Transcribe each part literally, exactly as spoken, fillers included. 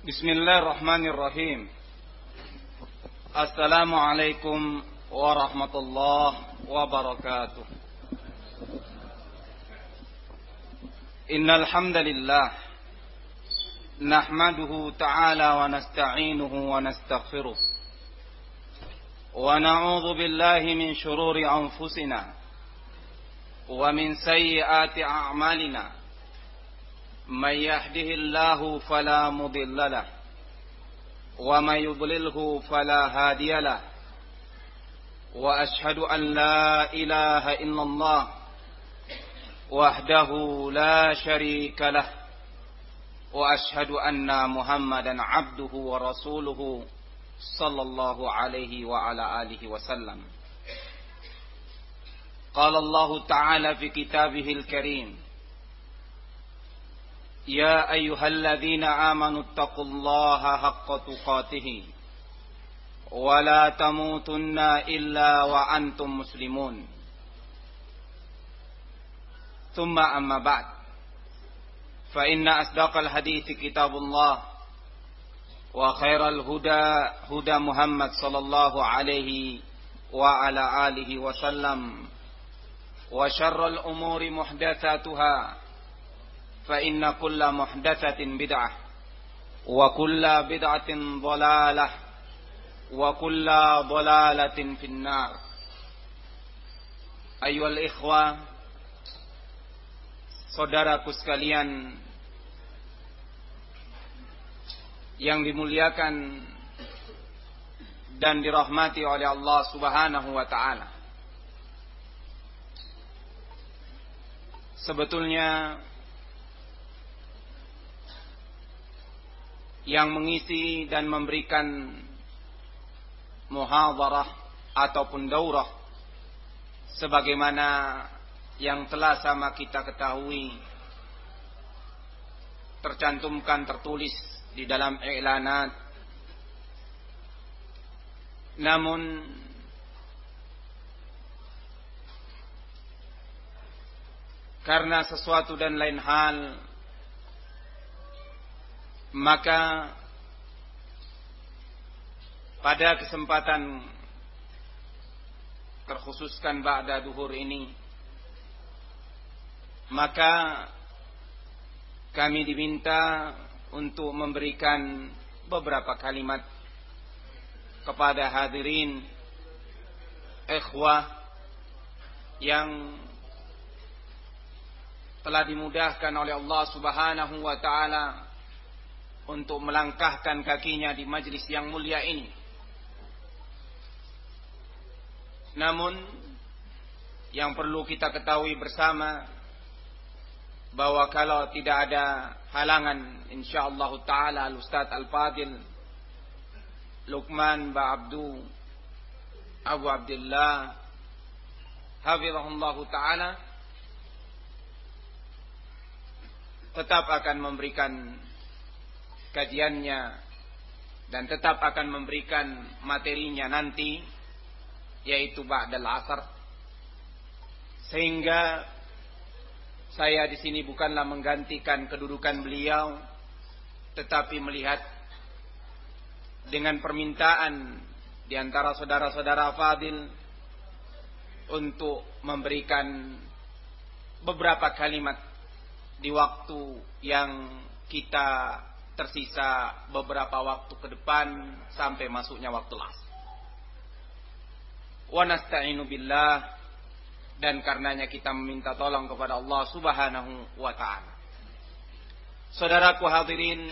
Bismillahirrahmanirrahim. Assalamualaikum warahmatullahi wabarakatuh. Innal hamdalillah nahmaduhu ta'ala wa nasta'inuhu wa nastaghfiruh. Wa na'udzu billahi min shururi anfusina wa min sayyiati a'malina. Man yahdihillahu fala mudilla lahu wa may yudlilhu fala hadiya lahu. Wa ashhadu an la ilaha illallah wahdahu la syarika lah. Wa ashhadu anna Muhammadan abduhu wa rasuluhu sallallahu alaihi wa ala alihi wasallam. Qala Allah ta'ala fi kitabihil karim, Ya ayyuhalladzina amanu taqullaha haqqa tuqatih wa la tamutunna illa wa antum muslimun. Thumma amma ba'd, fa inna asdaqal hadithi kitabullah wa khairal huda huda Muhammad sallallahu alaihi wa ala alihi wa sallam, wa syarral umuri muhdatsatuha fa inna kulla muhdatsatin bid'ah wa kulla bid'atin dhalalah wa kulla dhalalatin finnar. Ayyuhal ikhwah, saudaraku sekalian yang dimuliakan dan dirahmati oleh Allah Subhanahu wa ta'ala. Sebetulnya yang mengisi dan memberikan muhadharah ataupun daurah sebagaimana yang telah sama kita ketahui, tercantumkan, tertulis di dalam i'lanat. Namun karena sesuatu dan lain hal, maka pada kesempatan terkhususkan ba'da duhur ini, maka kami diminta untuk memberikan beberapa kalimat kepada hadirin ikhwah yang telah dimudahkan oleh Allah Subhanahu wa ta'ala untuk melangkahkan kakinya di majlis yang mulia ini. Namun yang perlu kita ketahui bersama, bahwa kalau tidak ada halangan, insyaallah ta'ala Al-Ustaz Al-Fadil Luqman Ba'abdu Abu Abdullah hafizahullah ta'ala tetap akan memberikan kajiannya dan tetap akan memberikan materinya nanti, yaitu ba'dal asar. Sehingga saya di sini bukanlah menggantikan kedudukan beliau, tetapi melihat dengan permintaan di antara saudara-saudara fadil untuk memberikan beberapa kalimat di waktu yang kita tersisa beberapa waktu ke depan sampai masuknya waktu asar. Wa nasta'inu billah, dan karenanya kita meminta tolong kepada Allah Subhanahu wa ta'ala. Saudaraku hadirin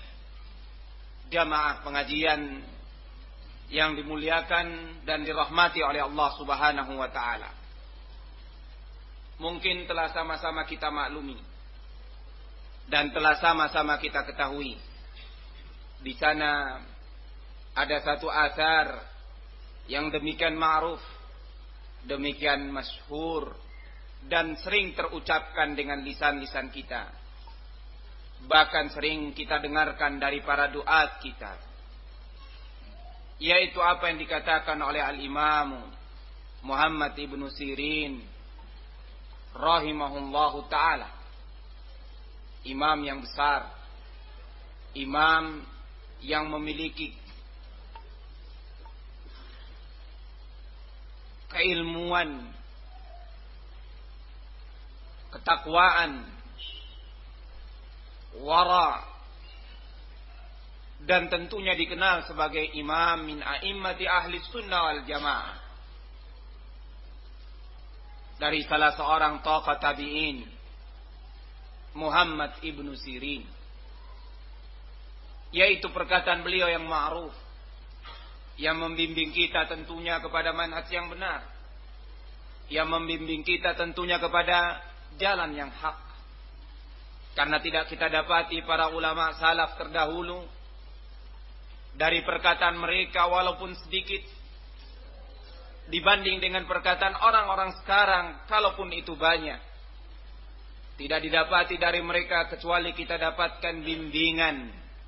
jamaah pengajian yang dimuliakan dan dirahmati oleh Allah Subhanahu wa ta'ala, mungkin telah sama-sama kita maklumi dan telah sama-sama kita ketahui, di sana ada satu asar yang demikian ma'ruf, demikian masyhur, dan sering terucapkan dengan lisan-lisan kita, bahkan sering kita dengarkan dari para duat kita, yaitu apa yang dikatakan oleh Al-Imam Muhammad ibnu Sirin rahimahullahu ta'ala, imam yang besar, imam yang memiliki keilmuan, ketakwaan, wara, dan tentunya dikenal sebagai imam min a'immati ahli sunnah wal jamaah, dari salah seorang tokoh tabi'in, Muhammad ibnu Sirin, yaitu perkataan beliau yang ma'ruf, yang membimbing kita tentunya kepada manhaj yang benar, yang membimbing kita tentunya kepada jalan yang hak. Karena tidak kita dapati para ulama salaf terdahulu, dari perkataan mereka walaupun sedikit dibanding dengan perkataan orang-orang sekarang, kalaupun itu banyak, tidak didapati dari mereka kecuali kita dapatkan bimbingan,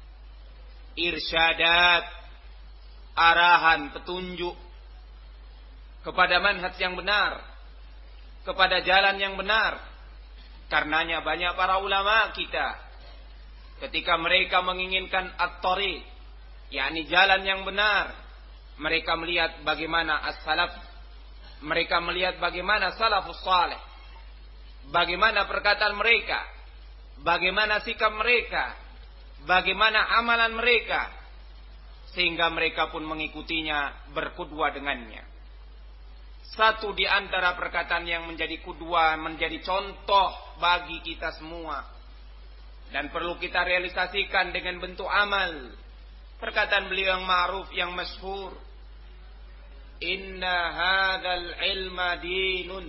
irsyadat, arahan, petunjuk kepada manhaj yang benar, kepada jalan yang benar. Karenanya banyak para ulama kita, ketika mereka menginginkan at-thariq, yakni jalan yang benar, mereka melihat bagaimana as-salaf, mereka melihat bagaimana salafus salih, bagaimana perkataan mereka, bagaimana sikap mereka, bagaimana amalan mereka, sehingga mereka pun mengikutinya, berkudwa dengannya. Satu di antara perkataan yang menjadi kudwa, menjadi contoh bagi kita semua, dan perlu kita realisasikan dengan bentuk amal, perkataan beliau yang ma'ruf, yang masyhur, inna hadzal ilma dinun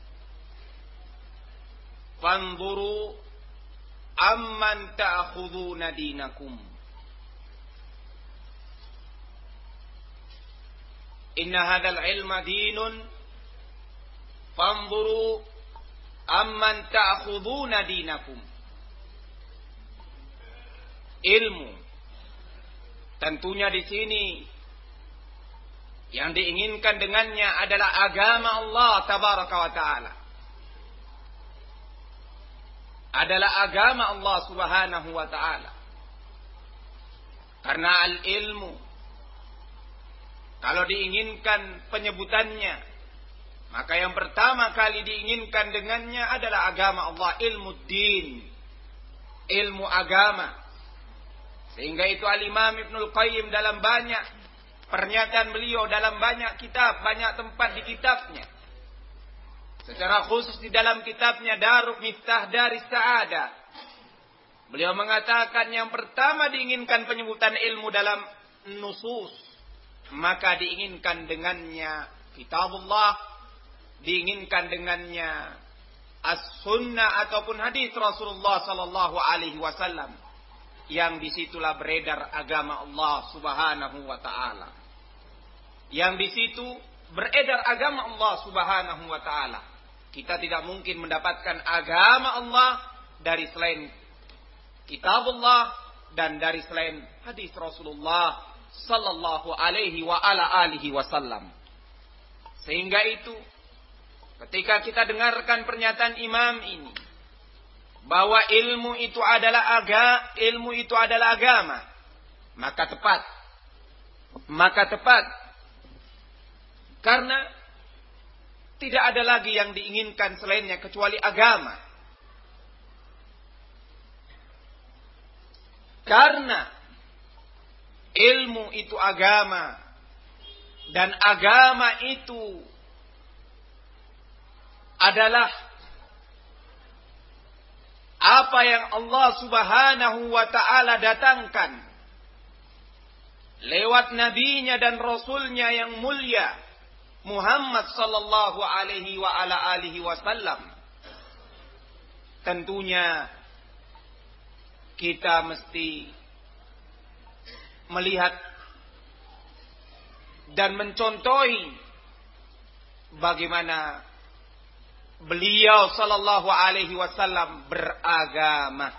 fanzuru amman ta'khuduna dinakum. Inna hadzal ilma dinun fanzuru amman ta'khuduna dinakum. Ilmu tentunya di sini yang diinginkan dengannya adalah agama Allah tabaraka wa taala. Adalah agama Allah subhanahu wa taala. Karena al-ilmu, kalau diinginkan penyebutannya, maka yang pertama kali diinginkan dengannya adalah agama Allah, ilmu din, ilmu agama. Sehingga itu Al-Imam Ibnul Qayyim dalam banyak pernyataan beliau, dalam banyak kitab, banyak tempat di kitabnya, secara khusus di dalam kitabnya Darul Miftah Daris Sa'adah, beliau mengatakan yang pertama diinginkan penyebutan ilmu dalam nusus, maka diinginkan dengannya kitabullah, diinginkan dengannya as-sunnah ataupun hadis Rasulullah sallallahu alaihi wasallam, yang disitulah beredar agama Allah subhanahu wa ta'ala, yang disitu beredar agama Allah subhanahu wa ta'ala. Kita tidak mungkin mendapatkan agama Allah dari selain kitabullah dan dari selain hadis Rasulullah sallallahu alaihi wa ala alihi wasallam. Sehingga itu ketika kita dengarkan pernyataan imam ini bahwa ilmu itu adalah aga, ilmu itu adalah agama, maka tepat. Maka tepat. Karena tidak ada lagi yang diinginkan selainnya kecuali agama. Karena ilmu itu agama, dan agama itu adalah apa yang Allah subhanahu wa ta'ala datangkan lewat nabinya dan rasulnya yang mulia Muhammad sallallahu alaihi wa ala alihi wasallam. Tentunya kita mesti melihat dan mencontohi bagaimana beliau sallallahu alaihi wasallam beragama.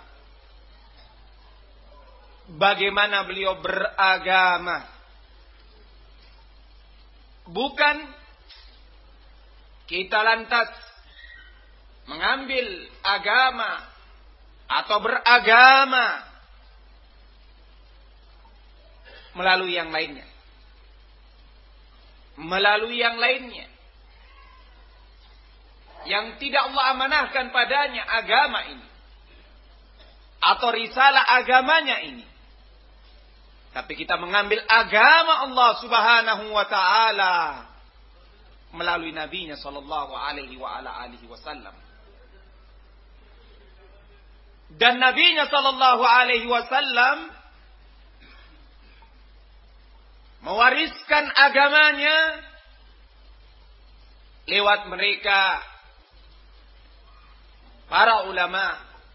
Bagaimana beliau beragama. Bukan kita lantas mengambil agama atau beragama melalui yang lainnya. Melalui yang lainnya. Yang tidak Allah amanahkan padanya agama ini. Atau risalah agamanya ini. Tapi kita mengambil agama Allah subhanahu wa ta'ala melalui nabinya sallallahu alaihi wa ala alihi wasallam. Dan nabinya sallallahu alaihi wasallam mewariskan agamanya lewat mereka para ulama.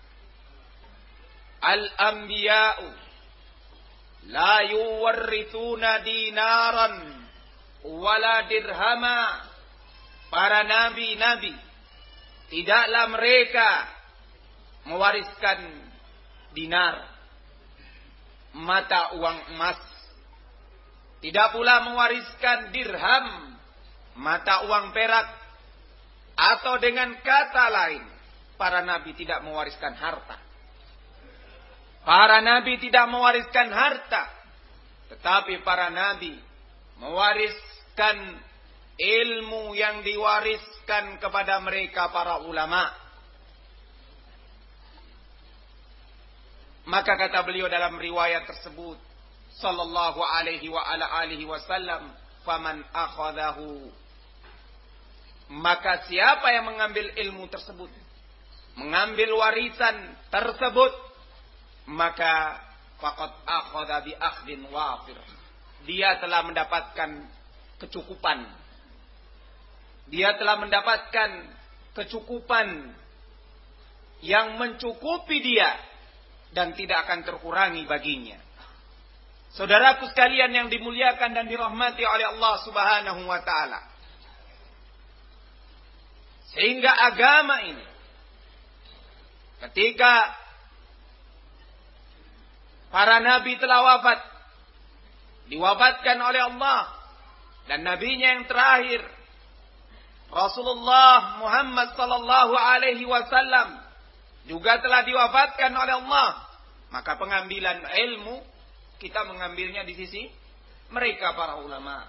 Al-anbiya'u la yuwarrithuna dinaran wala dirhama. Para nabi-nabi tidaklah mereka mewariskan dinar, mata uang emas. Tidak pula mewariskan dirham, mata uang perak. Atau dengan kata lain, para nabi tidak mewariskan harta. Para nabi tidak mewariskan harta. Tetapi para nabi mewariskan ilmu yang diwariskan kepada mereka para ulama. Maka kata beliau dalam riwayat tersebut, sallallahu alaihi wa ala alihi wasallam, faman akhadahu, maka siapa yang mengambil ilmu tersebut, mengambil warisan tersebut, maka faqad akhadha bi akhdin wafir, dia telah mendapatkan kecukupan. Dia telah mendapatkan kecukupan yang mencukupi dia dan tidak akan terkurangi baginya. Saudaraku sekalian yang dimuliakan dan dirahmati oleh Allah Subhanahu wa taala. Sehingga agama ini ketika para nabi telah wafat, diwafatkan oleh Allah, dan nabinya yang terakhir Rasulullah Muhammad sallallahu alaihi wasallam juga telah diwafatkan oleh Allah, maka pengambilan ilmu kita mengambilnya di sisi mereka para ulama.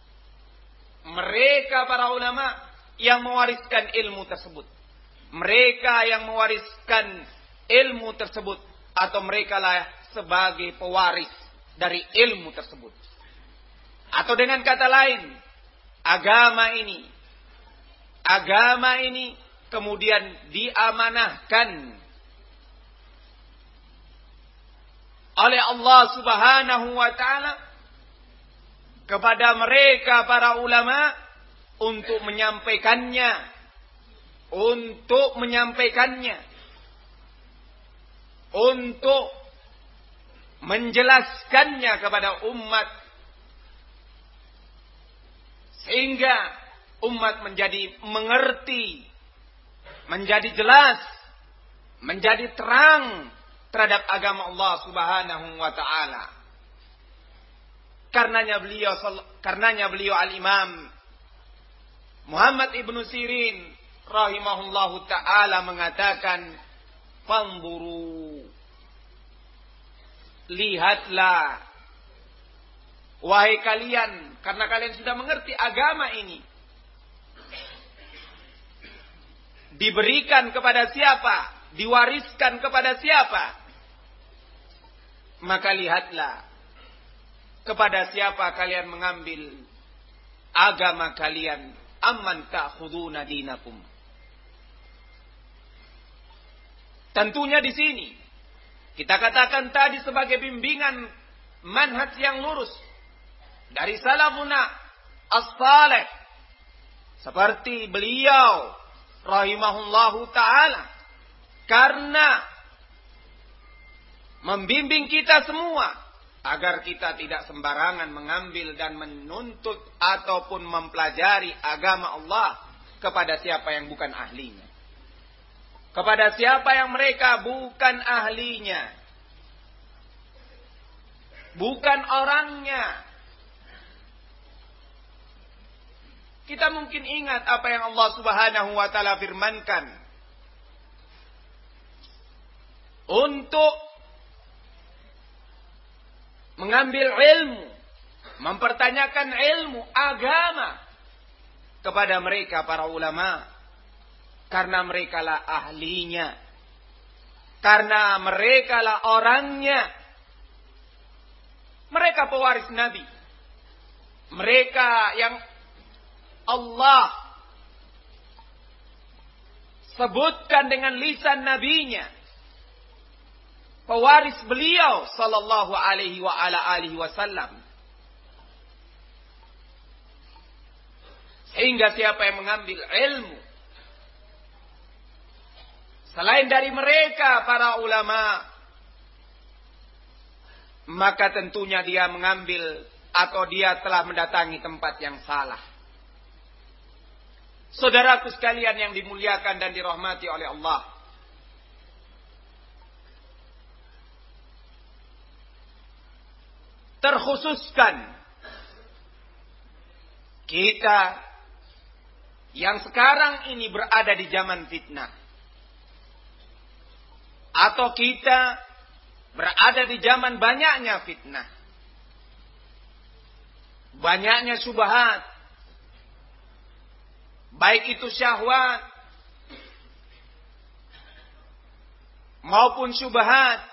Mereka para ulama yang mewariskan ilmu tersebut. Mereka yang mewariskan ilmu tersebut, atau mereka lah sebagai pewaris dari ilmu tersebut. Atau dengan kata lain, agama ini agama ini kemudian diamanahkan oleh Allah Subhanahu wa taala kepada mereka para ulama untuk menyampaikannya, untuk menyampaikannya, untuk menjelaskannya kepada umat, sehingga umat menjadi mengerti, menjadi jelas, menjadi terang terhadap agama Allah Subhanahu wa taala. Karenanya beliau karenanya beliau Al-Imam Muhammad Ibnu Sirin rahimahullahu taala mengatakan, "Fanzuru, lihatlah wahai kalian, karena kalian sudah mengerti agama ini diberikan kepada siapa, diwariskan kepada siapa, maka lihatlah kepada siapa kalian mengambil agama kalian. Amman ta'khuduna dinakum." Tentunya di sini kita katakan tadi sebagai bimbingan manhaj yang lurus dari salafuna as-salih, seperti beliau rahimahullahu ta'ala, karena membimbing kita semua agar kita tidak sembarangan mengambil dan menuntut ataupun mempelajari agama Allah kepada siapa yang bukan ahlinya, kepada siapa yang mereka bukan ahlinya, bukan orangnya. Kita mungkin ingat apa yang Allah Subhanahu wa taala firmankan untuk mengambil ilmu, mempertanyakan ilmu agama kepada mereka para ulama, karena mereka lah ahlinya, karena mereka lah orangnya. Mereka pewaris Nabi, mereka yang Allah sebutkan dengan lisan nabinya, pewaris beliau sallallahu alaihi wa ala alihi wasallam. Sehingga siapa yang mengambil ilmu selain dari mereka para ulama, maka tentunya dia mengambil atau dia telah mendatangi tempat yang salah. Saudaraku sekalian yang dimuliakan dan dirahmati oleh Allah, terkhususkan kita yang sekarang ini berada di zaman fitnah, atau kita berada di zaman banyaknya fitnah, banyaknya syubhat, baik itu syahwat maupun syubhat.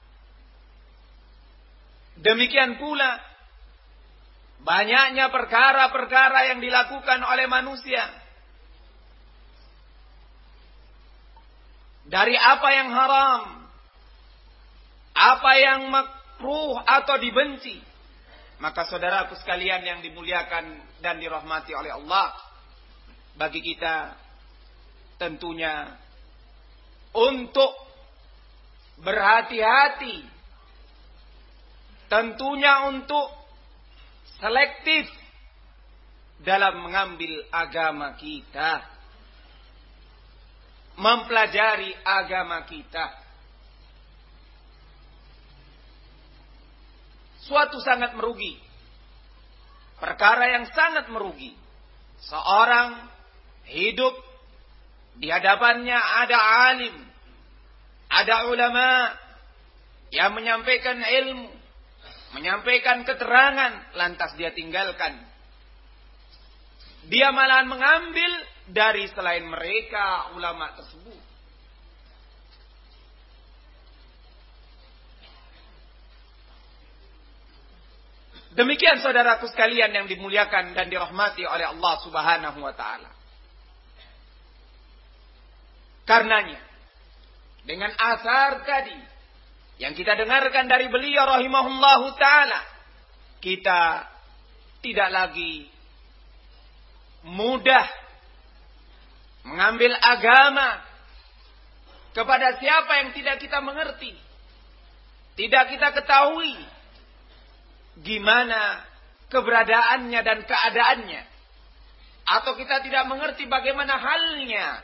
Demikian pula banyaknya perkara-perkara yang dilakukan oleh manusia, dari apa yang haram, apa yang makruh atau dibenci. Maka saudaraku sekalian yang dimuliakan dan dirahmati oleh Allah, bagi kita tentunya untuk berhati-hati, tentunya untuk selektif dalam mengambil agama kita, mempelajari agama kita. Suatu sangat merugi, perkara yang sangat merugi. Seorang hidup di hadapannya ada alim, ada ulama yang menyampaikan ilmu, menyampaikan keterangan, lantas dia tinggalkan. Dia malahan mengambil dari selain mereka ulama tersebut. Demikian saudaraku sekalian yang dimuliakan dan dirahmati oleh Allah Subhanahu wa taala. Karenanya, dengan asar tadi yang kita dengarkan dari beliau rahimahullahu taala, kita tidak lagi mudah mengambil agama kepada siapa yang tidak kita mengerti, tidak kita ketahui gimana keberadaannya dan keadaannya, atau kita tidak mengerti bagaimana halnya,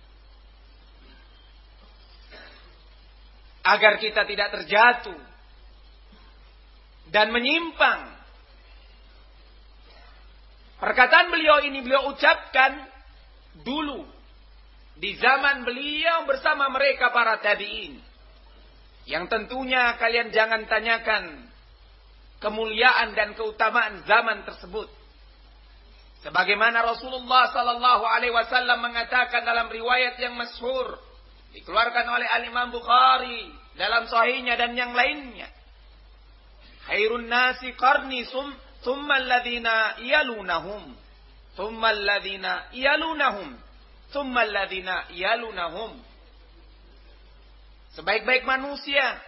agar kita tidak terjatuh dan menyimpang. Perkataan beliau ini beliau ucapkan dulu di zaman beliau bersama mereka para tabi'in, yang tentunya kalian jangan tanyakan kemuliaan dan keutamaan zaman tersebut. Sebagaimana Rasulullah sallallahu alaihi wasallam mengatakan dalam riwayat yang masyhur dikeluarkan oleh Al-Imam Bukhari dalam sahihnya dan yang lainnya, khairun nasi qarni sum thumma alladhina yalunahum thumma alladhina yalunahum thumma alladhina yalunahum. Sebaik-baik manusia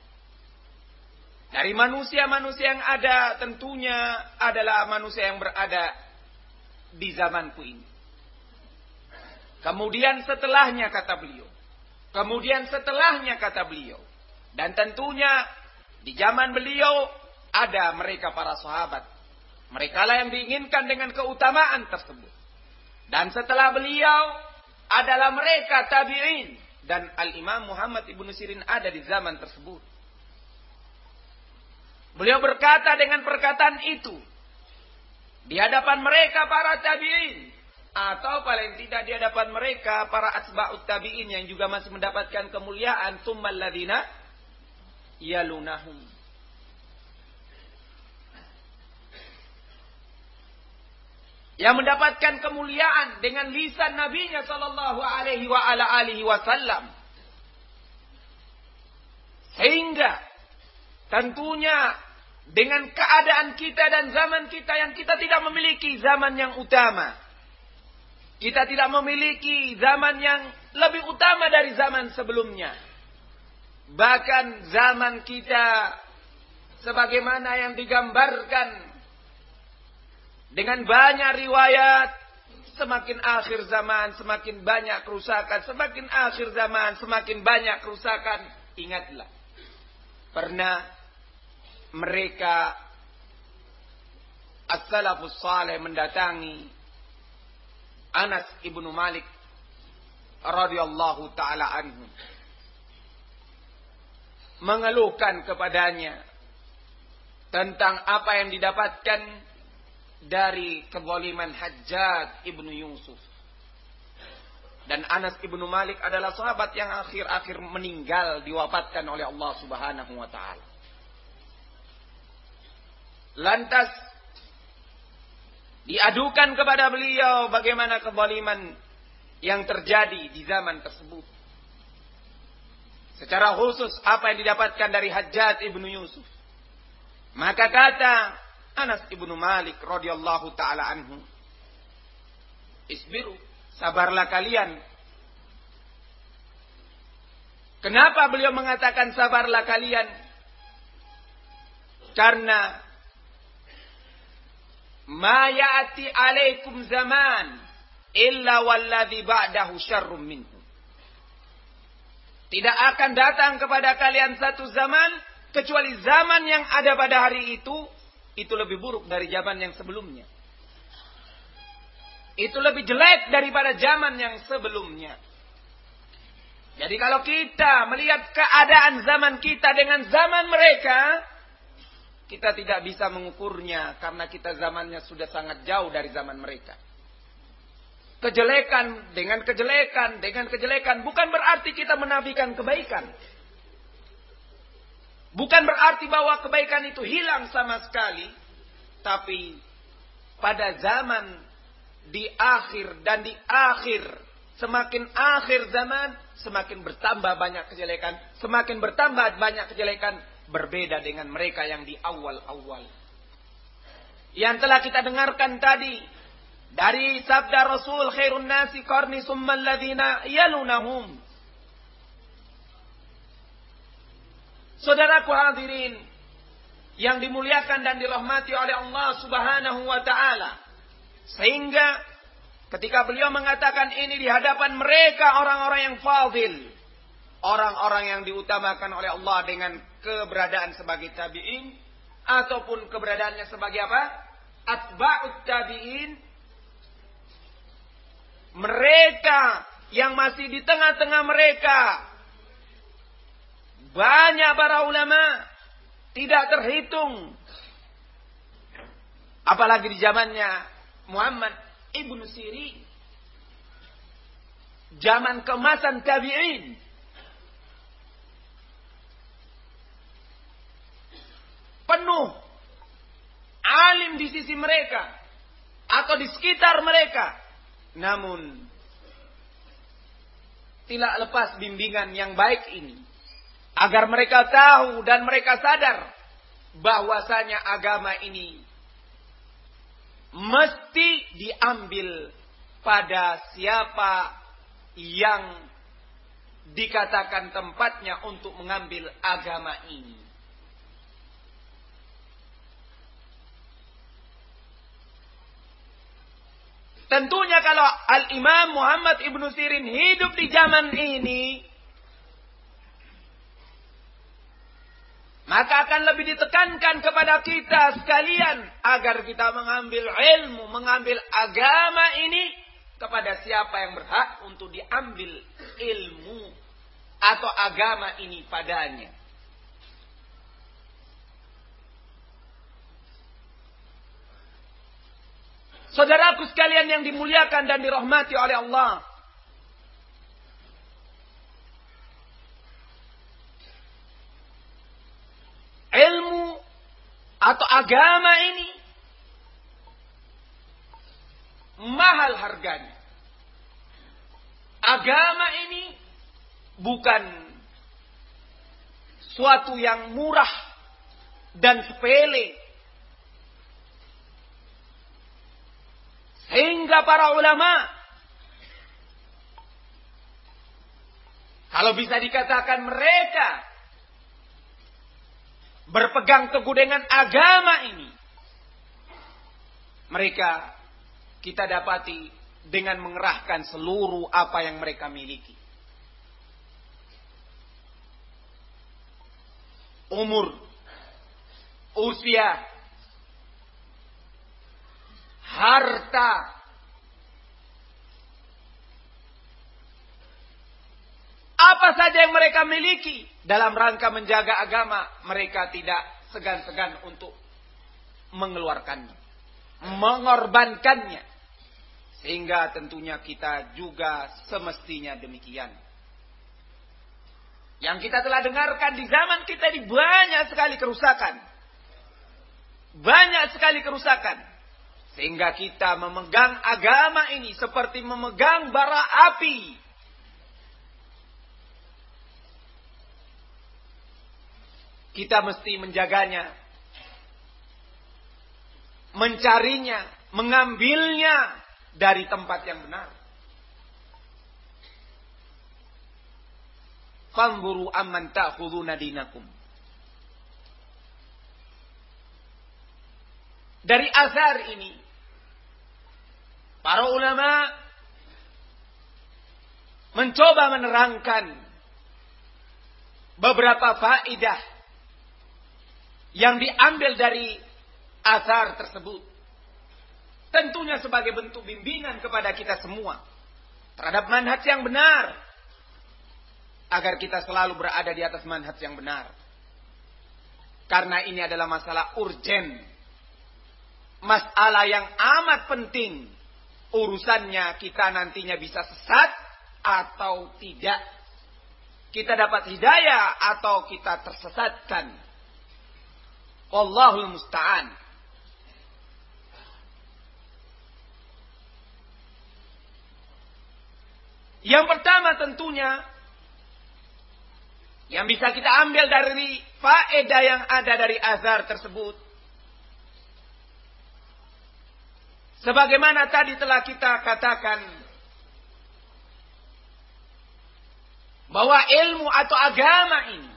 dari manusia-manusia yang ada tentunya adalah manusia yang berada di zamanku ini. Kemudian setelahnya kata beliau. Kemudian setelahnya kata beliau. Dan tentunya di zaman beliau ada mereka para sahabat. Mereka lah yang diinginkan dengan keutamaan tersebut. Dan setelah beliau adalah mereka tabi'in. Dan Al-Imam Muhammad ibnu Sirin ada di zaman tersebut. Beliau berkata dengan perkataan itu di hadapan mereka para tabi'in, atau paling tidak di hadapan mereka para atba'ut tabi'in yang juga masih mendapatkan kemuliaan, tsummal ladzina yalunahum. yang mendapatkan kemuliaan dengan lisan nabinya sallallahu alaihi wa ala alihi wasallam. Sehingga tentunya dengan keadaan kita dan zaman kita yang kita tidak memiliki zaman yang utama. Kita tidak memiliki zaman yang lebih utama dari zaman sebelumnya. Bahkan zaman kita sebagaimana yang digambarkan dengan banyak riwayat, semakin akhir zaman semakin banyak kerusakan, semakin akhir zaman semakin banyak kerusakan. Ingatlah, pernah mereka as-salafus saleh mendatangi Anas ibnu Malik radhiyallahu taala anhu, mengeluhkan kepadanya tentang apa yang didapatkan dari kezaliman Hajjaj ibnu Yusuf. Dan Anas ibnu Malik adalah sahabat yang akhir-akhir meninggal, diwafatkan oleh Allah Subhanahu wa taala. Lantas diadukan kepada beliau bagaimana kezaliman yang terjadi di zaman tersebut. Secara khusus apa yang didapatkan dari Hajjaj ibnu Yusuf. Maka kata Anas ibnu Malik radhiyallahu taala anhu, "Isbiru, sabarlah kalian." Kenapa beliau mengatakan sabarlah kalian? Karena ma ya'ti alaikum zaman illa walladhi ba'dahu syarrum minhu. Tidak akan datang kepada kalian satu zaman kecuali zaman yang ada pada hari itu itu lebih buruk dari zaman yang sebelumnya. Itu lebih jelek daripada zaman yang sebelumnya. Jadi kalau kita melihat keadaan zaman kita dengan zaman mereka, kita tidak bisa mengukurnya karena kita zamannya sudah sangat jauh dari zaman mereka. Kejelekan dengan kejelekan dengan kejelekan bukan berarti kita menafikan kebaikan. Bukan berarti bahwa kebaikan itu hilang sama sekali. Tapi pada zaman di akhir dan di akhir, semakin akhir zaman, semakin bertambah banyak kejelekan. Semakin bertambah banyak kejelekan, berbeda dengan mereka yang di awal-awal. Yang telah kita dengarkan tadi dari sabda Rasul, khairun nasi qarni summa alladhina yalunahum. Saudaraku hadirin yang dimuliakan dan dirahmati oleh Allah Subhanahu wa taala. Sehingga ketika beliau mengatakan ini di hadapan mereka orang-orang yang fadil, orang-orang yang diutamakan oleh Allah dengan keberadaan sebagai tabi'in ataupun keberadaannya sebagai apa? Atba'ut tabi'in. Mereka yang masih di tengah-tengah mereka, banyak para ulama tidak terhitung. Apalagi di zamannya Muhammad ibnu Sirin, zaman keemasan tabi'in. Penuh alim di sisi mereka atau di sekitar mereka. Namun tidak lepas bimbingan yang baik ini, agar mereka tahu dan mereka sadar bahwasanya agama ini mesti diambil pada siapa yang dikatakan tempatnya untuk mengambil agama ini. Tentunya kalau Al-Imam Muhammad ibnu Sirin hidup di zaman ini, maka akan lebih ditekankan kepada kita sekalian agar kita mengambil ilmu, mengambil agama ini kepada siapa yang berhak untuk diambil ilmu atau agama ini padanya. Saudaraku sekalian yang dimuliakan dan dirahmati oleh Allah, ilmu atau agama ini mahal harganya. Agama ini bukan suatu yang murah dan sepele. Sehingga para ulama, kalau bisa dikatakan mereka berpegang teguh dengan agama ini, mereka kita dapati dengan mengerahkan seluruh apa yang mereka miliki. Umur, usia, harta, apa saja yang mereka miliki dalam rangka menjaga agama, mereka tidak segan-segan untuk mengeluarkannya, mengorbankannya. Sehingga tentunya kita juga semestinya demikian. Yang kita telah dengarkan di zaman kita ini banyak sekali kerusakan. Banyak sekali kerusakan. Sehingga kita memegang agama ini seperti memegang bara api. Kita mesti menjaganya, mencarinya, mengambilnya dari tempat yang benar. Fanzuru amman ta'khuduna dinakum. Dari azhar ini, para ulama mencoba menerangkan beberapa faedah yang diambil dari azhar tersebut. Tentunya sebagai bentuk bimbingan kepada kita semua terhadap manhaj yang benar, agar kita selalu berada di atas manhaj yang benar. Karena ini adalah masalah urgen, masalah yang amat penting. Urusannya kita nantinya bisa sesat atau tidak, kita dapat hidayah atau kita tersesatkan. Wallahul musta'an. Yang pertama tentunya yang bisa kita ambil dari faedah yang ada dari azhar tersebut, sebagaimana tadi telah kita katakan, bahwa ilmu atau agama ini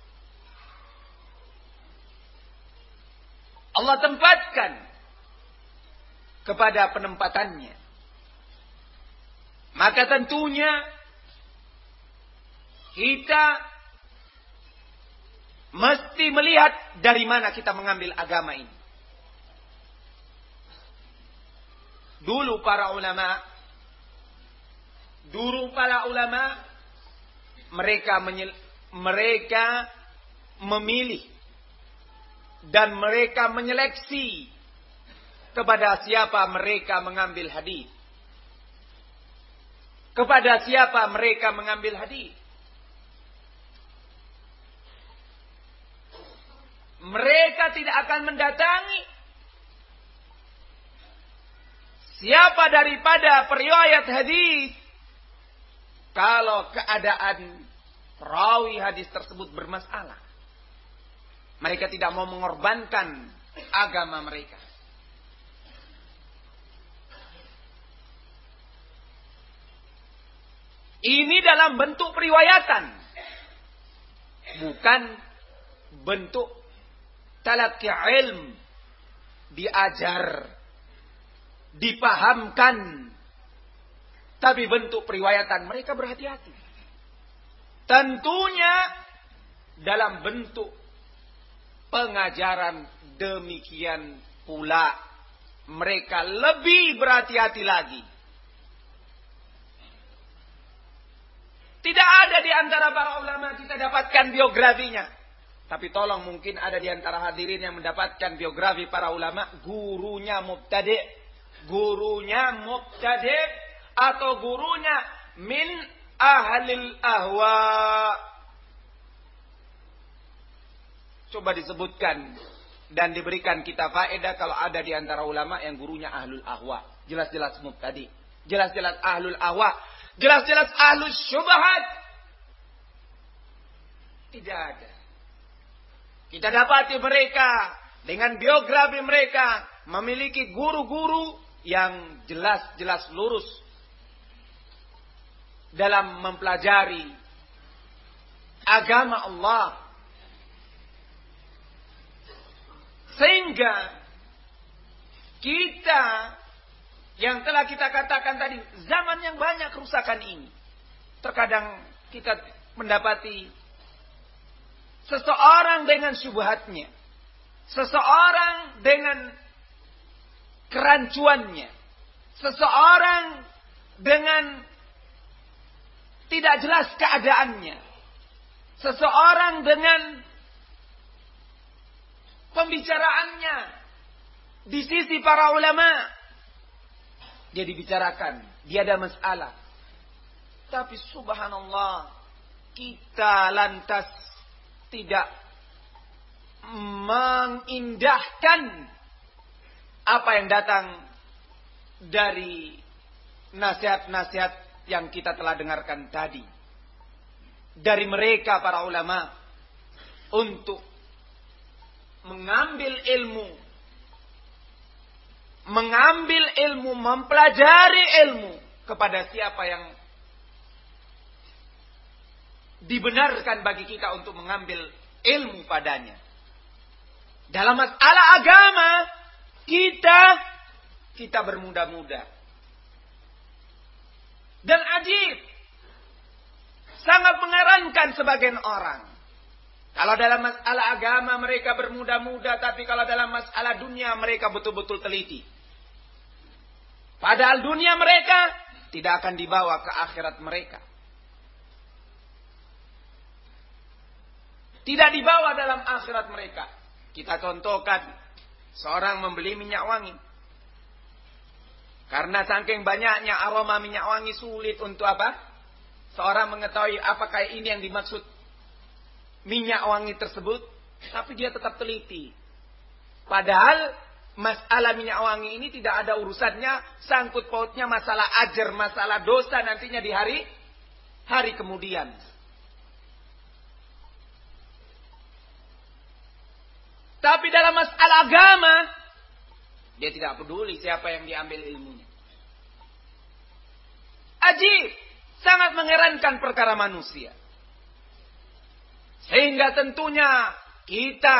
Allah tempatkan kepada penempatannya. Maka tentunya kita mesti melihat dari mana kita mengambil agama ini. Dulu para ulama, dulu para ulama mereka menyel, mereka memilih dan mereka menyeleksi kepada siapa mereka mengambil hadis. Kepada siapa mereka mengambil hadis. Mereka tidak akan mendatangi siapa daripada periwayat hadis kalau keadaan perawi hadis tersebut bermasalah. Mereka tidak mau mengorbankan agama mereka. Ini dalam bentuk periwayatan, bukan bentuk talaqi ilm, diajar, dipahamkan, tapi bentuk periwayatan. Mereka berhati-hati. Tentunya dalam bentuk pengajaran demikian pula mereka lebih berhati-hati lagi. Tidak ada di antara para ulama kita dapatkan biografinya. Tapi tolong mungkin ada di antara hadirin yang mendapatkan biografi para ulama. Gurunya mubtadi'. Gurunya mubtadi' atau gurunya min ahlil ahwa. Coba disebutkan dan diberikan kita faedah kalau ada di antara ulama yang gurunya ahlul ahwa. Jelas-jelas mubtadi. Jelas-jelas ahlul ahwa. Jelas-jelas ahlul syubhat. Tidak ada. Kita dapati mereka dengan biografi mereka memiliki guru-guru yang jelas-jelas lurus dalam mempelajari agama Allah. Sehingga kita yang telah kita katakan tadi, zaman yang banyak kerusakan ini. Terkadang kita mendapati seseorang dengan syubhatnya, seseorang dengan kerancuannya, seseorang dengan tidak jelas keadaannya, seseorang dengan pembicaraannya di sisi para ulama, dia dibicarakan, dia ada masalah. Tapi subhanallah, kita lantas tidak mengindahkan apa yang datang dari nasihat-nasihat yang kita telah dengarkan tadi dari mereka para ulama untuk mengambil ilmu, mengambil ilmu, mempelajari ilmu kepada siapa yang dibenarkan bagi kita untuk mengambil ilmu padanya. Dalam masalah agama kita kita bermudah-mudah. Dan ajib, sangat mengherankan sebagian orang. Kalau dalam masalah agama mereka bermudah-mudah, tapi kalau dalam masalah dunia mereka betul-betul teliti. Padahal dunia mereka tidak akan dibawa ke akhirat mereka. Tidak dibawa dalam akhirat mereka. Kita contohkan, seorang membeli minyak wangi. Karena saking banyaknya aroma minyak wangi sulit untuk apa? Seorang mengetahui apakah ini yang dimaksud minyak wangi tersebut. Tapi dia tetap teliti. Padahal masalah minyak wangi ini tidak ada urusannya, sangkut pautnya masalah ajar, masalah dosa nantinya di hari hari kemudian. Tapi dalam masalah agama, dia tidak peduli siapa yang diambil ilmunya. Ajib, sangat mengherankan perkara manusia. Sehingga tentunya kita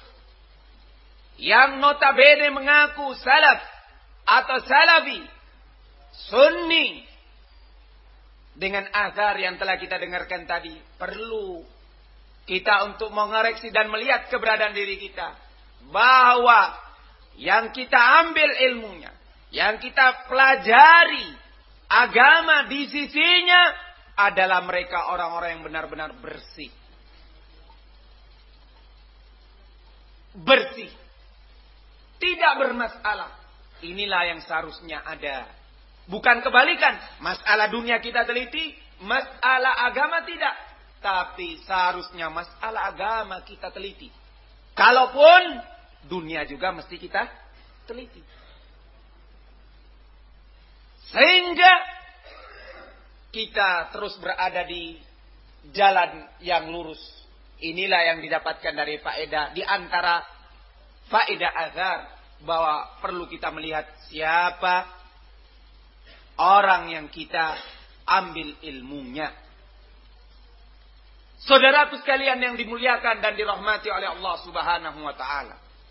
yang notabene mengaku salaf atau salafi, sunni, dengan azhar yang telah kita dengarkan tadi, perlu kita untuk mengoreksi dan melihat keberadaan diri kita. Bahwa yang kita ambil ilmunya, yang kita pelajari agama di sisinya adalah mereka orang-orang yang benar-benar bersih. Bersih. Tidak bermasalah. Inilah yang seharusnya ada. Bukan kebalikan. Masalah dunia kita teliti, masalah agama tidak. Tapi seharusnya masalah agama kita teliti. Kalaupun dunia juga mesti kita teliti. Sehingga kita terus berada di jalan yang lurus. Inilah yang didapatkan dari faedah. Di antara faedah azhar, bahwa perlu kita melihat siapa orang yang kita ambil ilmunya. Saudaraku sekalian yang dimuliakan dan dirahmati oleh Allah Subhanahu wa taala.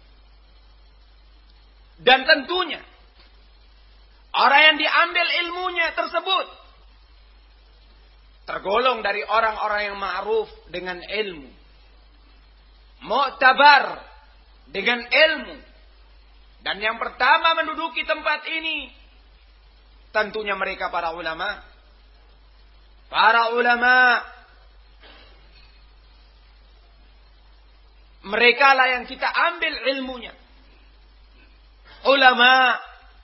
Dan tentunya orang yang diambil ilmunya tersebut tergolong dari orang-orang yang ma'ruf dengan ilmu, mu'tabar dengan ilmu. Dan yang pertama menduduki tempat ini tentunya mereka para ulama. Para ulama, mereka lah yang kita ambil ilmunya. Ulama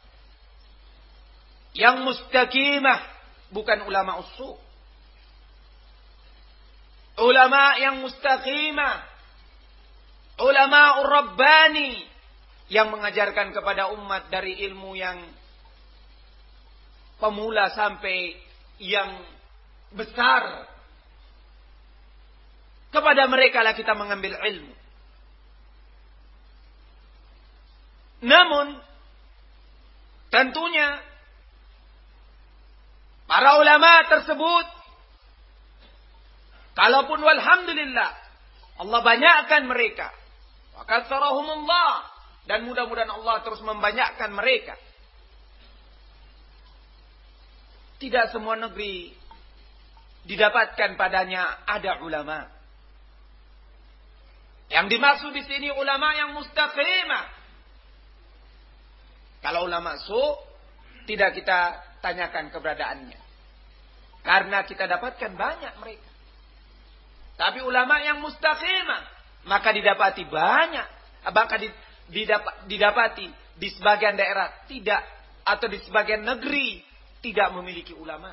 yang mustaqimah, bukan ulama usul. Ulama yang mustaqimah. ulama rabbani yang mengajarkan kepada umat dari ilmu yang pemula sampai yang besar. Kepada mereka lah kita mengambil ilmu. Namun tentunya para ulama tersebut, kalaupun walhamdulillah Allah banyakkan mereka, wa katsarahumullah, dan mudah-mudahan Allah terus membanyakkan mereka. Tidak semua negeri didapatkan padanya ada ulama. Yang dimaksud di sini ulama yang mustaqimah. Kalau ulama su, tidak kita tanyakan keberadaannya. Karena kita dapatkan banyak mereka. Tapi ulama yang mustaqimah, maka didapati banyak. Maka didapati di sebagian daerah tidak, atau di sebagian negeri tidak memiliki ulama.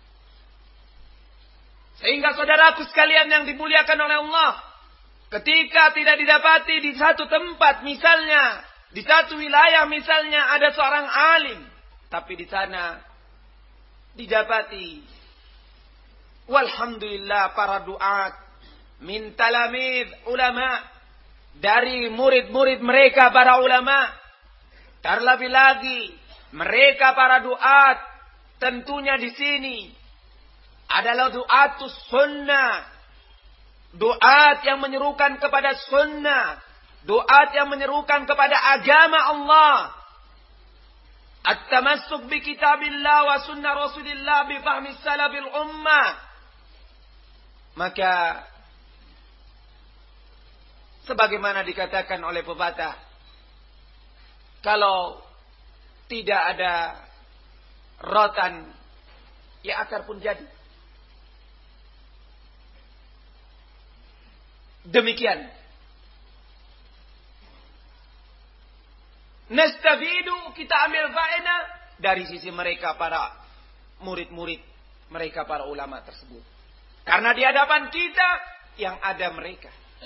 Sehingga saudaraku sekalian yang dimuliakan oleh Allah, ketika tidak didapati di satu tempat, misalnya di satu wilayah misalnya ada seorang alim, tapi di sana didapati walhamdulillah para duat min talamid ulama, dari murid-murid mereka para ulama. Terlebih lagi mereka para duat tentunya di sini adalah duatus sunnah, duat yang menyerukan kepada sunnah, duat yang menyerukan kepada agama Allah. At-tamassuk bi kitabillah wa sunnah Rasulillah bi fahmi salafil ummah. Maka sebagaimana dikatakan oleh pepatah, kalau tidak ada rotan, ya akar pun jadi. Demikian. Nastafidu, kita ambil faedah dari sisi mereka para murid-murid, mereka para ulama tersebut. Karena di hadapan kita yang ada mereka.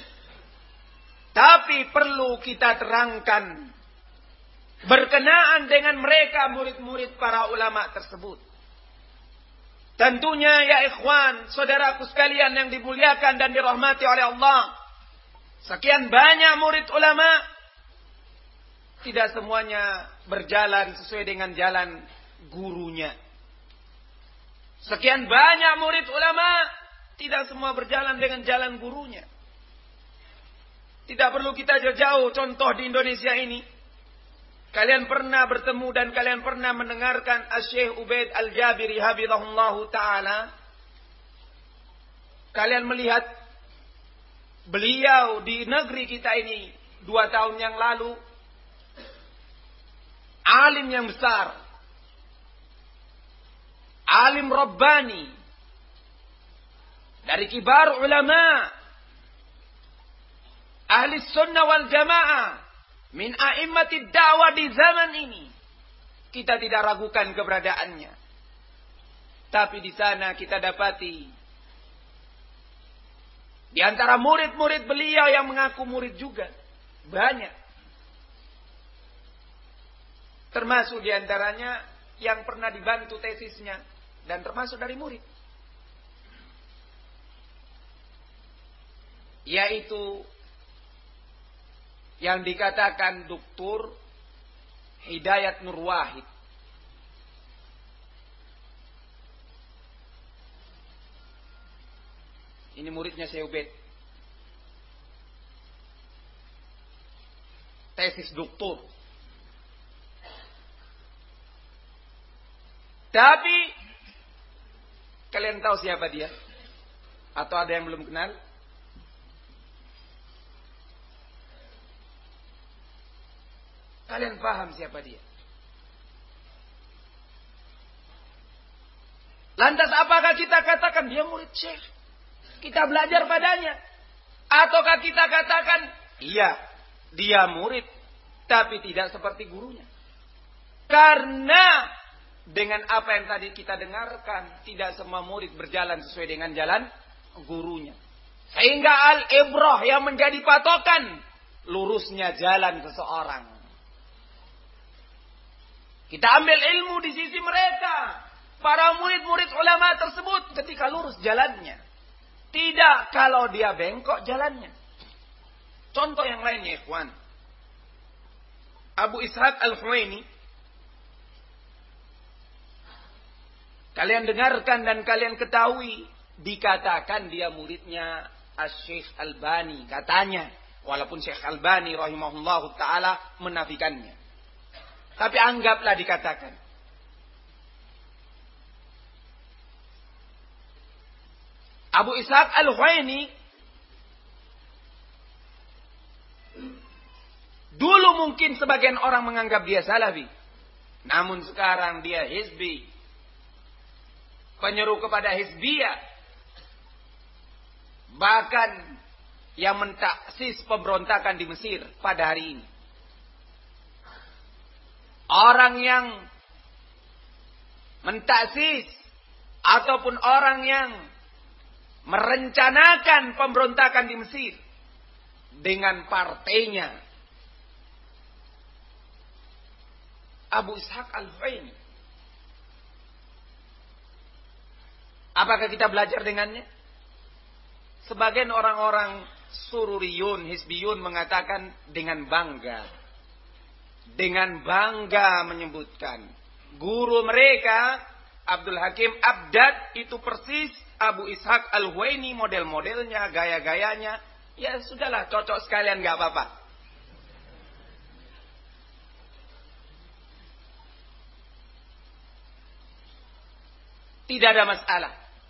Tapi perlu kita terangkan berkenaan dengan mereka murid-murid para ulama tersebut. Tentunya ya ikhwan, saudaraku sekalian yang dimuliakan dan dirahmati oleh Allah, sekian banyak murid ulama, tidak semuanya berjalan sesuai dengan jalan gurunya. Sekian banyak murid ulama, tidak semua berjalan dengan jalan gurunya. Tidak perlu kita jauh-jauh, contoh di Indonesia ini. Kalian pernah bertemu dan kalian pernah mendengarkan Asy-Syaikh Ubaid Al-Jabiri hafizahullahu ta'ala. Kalian melihat beliau di negeri kita ini dua tahun yang lalu, alim yang besar, alim Rabbani, dari kibar ulama, ahli sunnah wal jamaah, min a'immatid da'wah di zaman ini. Kita tidak ragukan keberadaannya. Tapi di sana kita dapati di antara murid-murid beliau yang mengaku murid juga banyak. Termasuk di antaranya yang pernah dibantu tesisnya dan termasuk dari murid. Yaitu yang dikatakan Doktor Hidayat Nur Wahid. Ini muridnya Syekh Ubaid. Tesis doktor. Tapi kalian tahu siapa dia? Atau ada yang belum kenal? Kalian paham siapa dia? Lantas apakah kita katakan dia murid Syekh? Kita belajar padanya. Ataukah kita katakan, iya, dia murid, tapi tidak seperti gurunya. Karena dengan apa yang tadi kita dengarkan, tidak semua murid berjalan sesuai dengan jalan gurunya. Sehingga al-ibrah yang menjadi patokan lurusnya jalan seseorang. Kita ambil ilmu di sisi mereka. Para murid-murid ulama tersebut ketika lurus jalannya. Tidak kalau dia bengkok jalannya. Contoh yang lainnya, ikhwan. Abu Ishaq Al-Huwaini. Kalian dengarkan dan kalian ketahui. Dikatakan dia muridnya Syekh Albani. Katanya. Walaupun Syekh Albani rahimahullahu ta'ala menafikannya. Tapi anggaplah dikatakan. Abu Ishaq Al-Huwaini dulu mungkin sebagian orang menganggap dia salafi. Namun sekarang dia hizbi. Penyeru kepada hizbiyah. Bahkan yang mentaksis pemberontakan di Mesir pada hari ini. Orang yang mentaksis ataupun orang yang merencanakan pemberontakan di Mesir dengan partainya Abu Ishaq Al-Huwaini. Apakah kita belajar dengannya? Sebagian orang-orang sururiyun, hizbiyun mengatakan dengan bangga. Dengan bangga menyebutkan guru mereka Abdul Hakim Abdad itu persis Abu Ishaq Al-Huwaini, model-modelnya, gaya-gayanya. Ya sudahlah, cocok sekalian, gak apa-apa. Tidak ada masalah.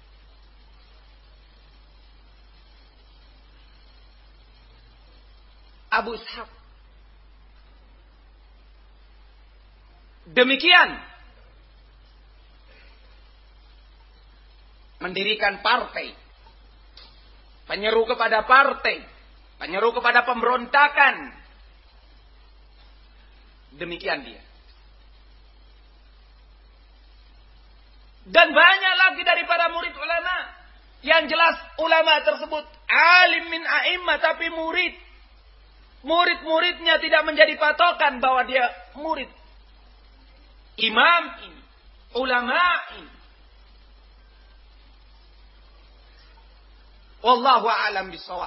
Abu Ishaq. Demikian. Mendirikan partai. Penyeru kepada partai. Penyeru kepada pemberontakan. Demikian dia. Dan banyak lagi daripada murid ulama. Yang jelas ulama tersebut alim min a'immah, tapi murid. Murid-muridnya tidak menjadi patokan bahwa dia murid. Imam ini. Ulama ini. Wallahu a'lam bishawab.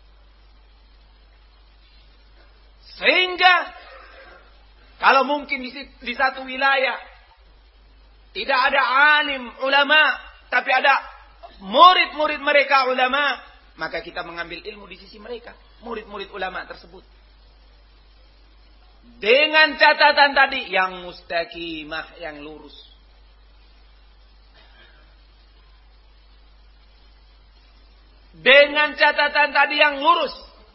Sehingga kalau mungkin di, di satu wilayah tidak ada alim ulama, tapi ada murid-murid mereka ulama, maka kita mengambil ilmu di sisi mereka, murid-murid ulama tersebut. Dengan catatan tadi yang mustaqimah, yang lurus. Dengan catatan tadi yang lurus.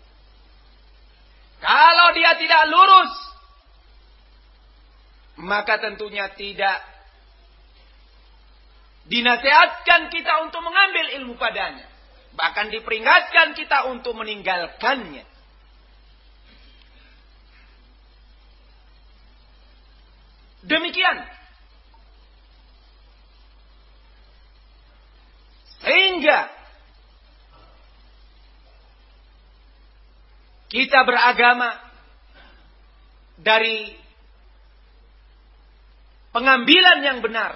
Kalau dia tidak lurus, maka tentunya tidak dinasihatkan kita untuk mengambil ilmu padanya. Bahkan diperingatkan kita untuk meninggalkannya. Demikian. Sehingga kita beragama dari pengambilan yang benar.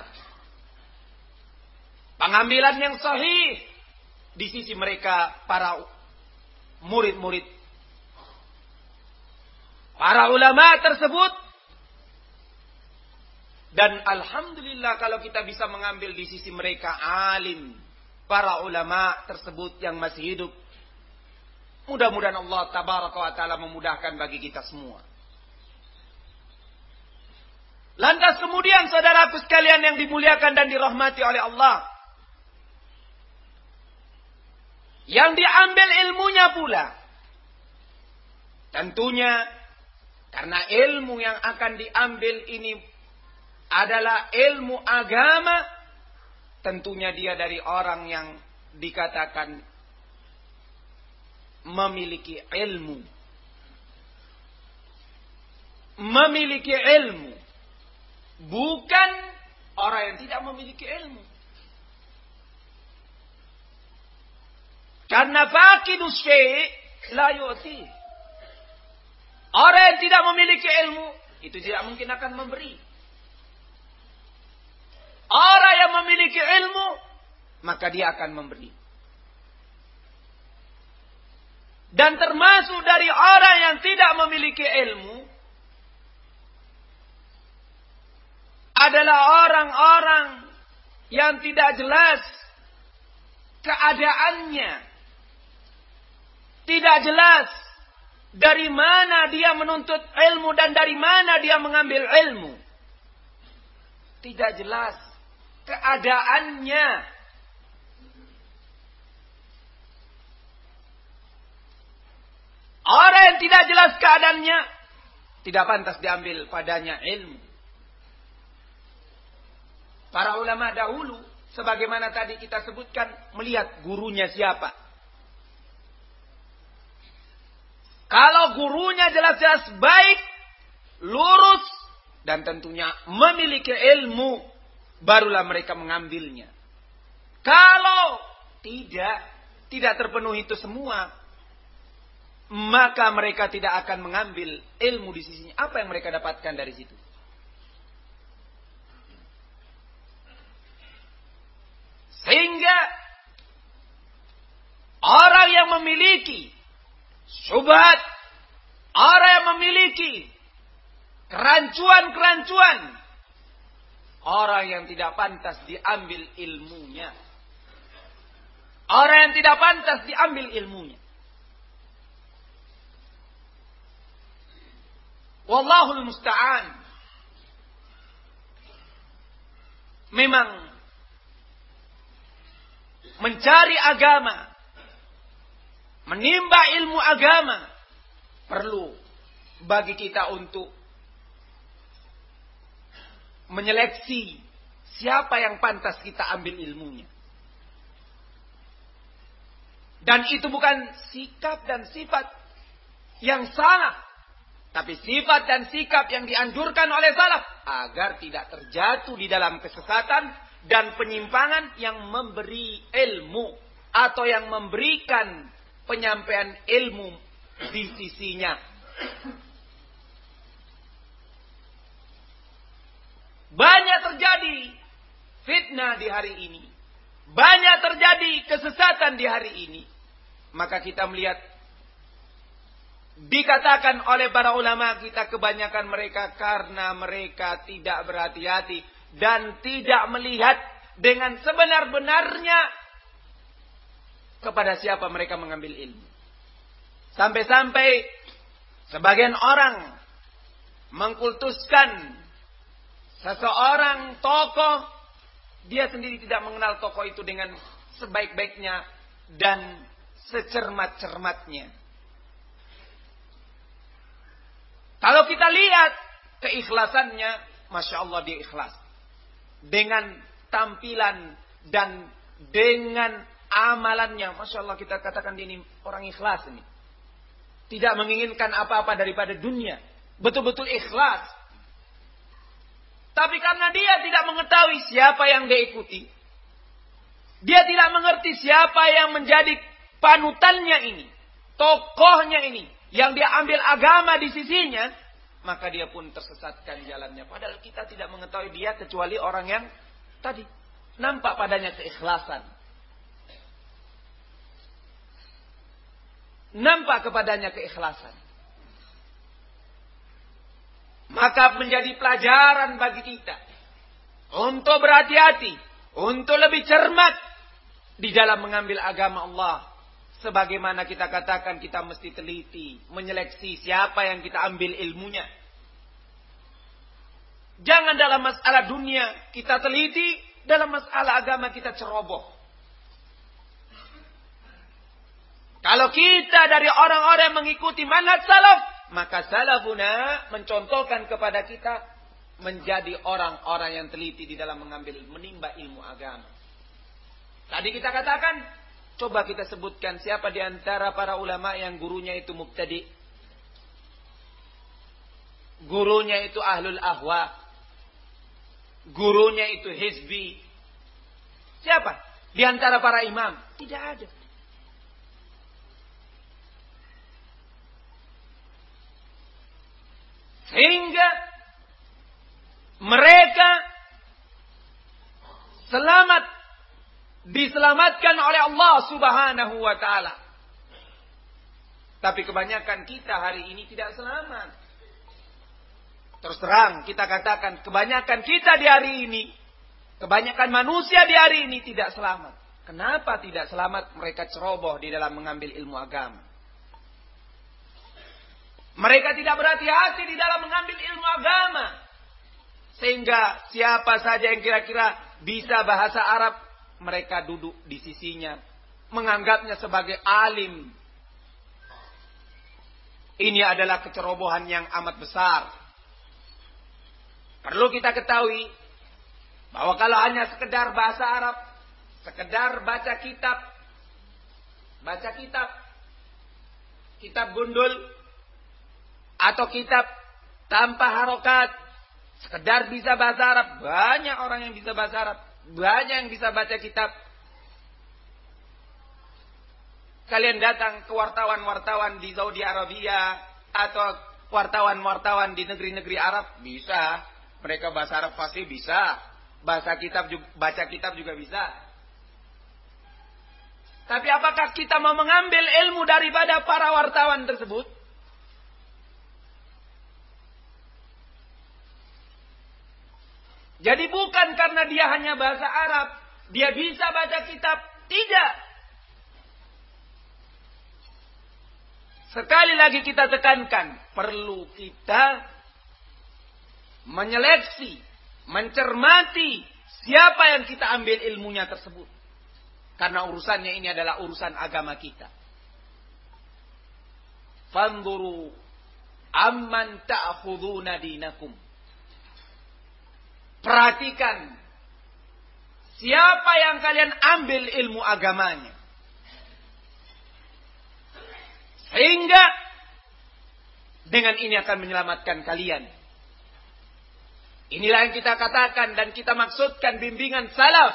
Pengambilan yang sahih di sisi mereka para murid-murid. Para ulama tersebut. Dan alhamdulillah kalau kita bisa mengambil di sisi mereka alim. Para ulama tersebut yang masih hidup. Mudah-mudahan Allah tabaraka wa ta'ala memudahkan bagi kita semua. Lantas kemudian saudaraku sekalian yang dimuliakan dan dirahmati oleh Allah. Yang diambil ilmunya pula. Tentunya karena ilmu yang akan diambil ini adalah ilmu agama. Tentunya dia dari orang yang dikatakan memiliki ilmu. Memiliki ilmu. Bukan orang yang tidak memiliki ilmu. Karena faqidus syai' la yu'ti. Orang yang tidak memiliki ilmu, itu tidak mungkin akan memberi. Orang yang memiliki ilmu, maka dia akan memberi. Dan termasuk dari orang yang tidak memiliki ilmu, adalah orang-orang yang tidak jelas keadaannya. Tidak jelas dari mana dia menuntut ilmu dan dari mana dia mengambil ilmu. Tidak jelas keadaannya. Orang yang tidak jelas keadaannya, tidak pantas diambil padanya ilmu. Para ulama dahulu, sebagaimana tadi kita sebutkan, melihat gurunya siapa. Kalau gurunya jelas-jelas baik, lurus, dan tentunya memiliki ilmu, barulah mereka mengambilnya. Kalau tidak, tidak terpenuhi itu semua, maka mereka tidak akan mengambil ilmu di sisinya. Apa yang mereka dapatkan dari situ? Sehingga orang yang memiliki syubhat, orang yang memiliki kerancuan-kerancuan, orang yang tidak pantas diambil ilmunya. Orang yang tidak pantas diambil ilmunya. Wallahul musta'an. Memang mencari agama, menimba ilmu agama, perlu bagi kita untuk menyeleksi siapa yang pantas kita ambil ilmunya. Dan itu bukan sikap dan sifat yang salah, tapi sifat dan sikap yang dianjurkan oleh salaf agar tidak terjatuh di dalam kesesatan dan penyimpangan yang memberi ilmu atau yang memberikan penyampaian ilmu di sisinya. Banyak terjadi fitnah di hari ini. Banyak terjadi kesesatan di hari ini. Maka kita melihat, dikatakan oleh para ulama kita, kebanyakan mereka karena mereka tidak berhati-hati dan tidak melihat dengan sebenar-benarnya kepada siapa mereka mengambil ilmu. Sampai-sampai sebagian orang mengkultuskan seseorang tokoh, dia sendiri tidak mengenal tokoh itu dengan sebaik-baiknya dan secermat-cermatnya. Kalau kita lihat keikhlasannya, Masya Allah dia ikhlas. Dengan tampilan dan dengan amalannya, Masya Allah kita katakan dia ini orang ikhlas ini. Tidak menginginkan apa-apa daripada dunia. Betul-betul ikhlas. Tapi karena dia tidak mengetahui siapa yang dia ikuti, dia tidak mengerti siapa yang menjadi panutannya ini, tokohnya ini, yang dia ambil agama di sisinya, maka dia pun tersesatkan jalannya. Padahal kita tidak mengetahui dia kecuali orang yang tadi nampak padanya keikhlasan, nampak kepadanya keikhlasan. Maka menjadi pelajaran bagi kita untuk berhati-hati, untuk lebih cermat di dalam mengambil agama Allah. Sebagaimana kita katakan, kita mesti teliti, menyeleksi siapa yang kita ambil ilmunya. Jangan dalam masalah dunia kita teliti, dalam masalah agama kita ceroboh. Kalau kita dari orang-orang yang mengikuti manhaj salaf, maka salafuna mencontohkan kepada kita menjadi orang-orang yang teliti di dalam mengambil, menimba ilmu agama. Tadi kita katakan, coba kita sebutkan siapa di antara para ulama yang gurunya itu mubtadi, gurunya itu ahlul ahwa, gurunya itu hizbi. Siapa di antara para imam? Tidak ada. Sehingga mereka selamat, diselamatkan oleh Allah Subhanahu wa ta'ala. Tapi kebanyakan kita hari ini tidak selamat. Terus terang kita katakan, kebanyakan kita di hari ini, kebanyakan manusia di hari ini tidak selamat. Kenapa tidak selamat? Mereka ceroboh di dalam mengambil ilmu agama. Mereka tidak berhati-hati di dalam mengambil ilmu agama. Sehingga siapa saja yang kira-kira bisa bahasa Arab, mereka duduk di sisinya, menganggapnya sebagai alim. Ini adalah kecerobohan yang amat besar. Perlu kita ketahui bahwa kalau hanya sekedar bahasa Arab, sekedar baca kitab, baca kitab, kitab gundul, atau kitab tanpa harokat, sekedar bisa bahasa Arab. Banyak orang yang bisa bahasa Arab, banyak yang bisa baca kitab. Kalian datang ke wartawan-wartawan di Saudi Arabia atau wartawan-wartawan di negeri-negeri Arab, bisa. Mereka bahasa Arab pasti bisa. Bahasa kitab juga, baca kitab juga bisa. Tapi apakah kita mau mengambil ilmu daripada para wartawan tersebut? Jadi bukan karena dia hanya bahasa Arab, dia bisa baca kitab. Tidak. Sekali lagi kita tekankan, perlu kita menyeleksi, mencermati siapa yang kita ambil ilmunya tersebut. Karena urusannya ini adalah urusan agama kita. Fanzuru amman ta'khuduna dinakum. Perhatikan siapa yang kalian ambil ilmu agamanya. Sehingga dengan ini akan menyelamatkan kalian. Inilah yang kita katakan dan kita maksudkan bimbingan salaf.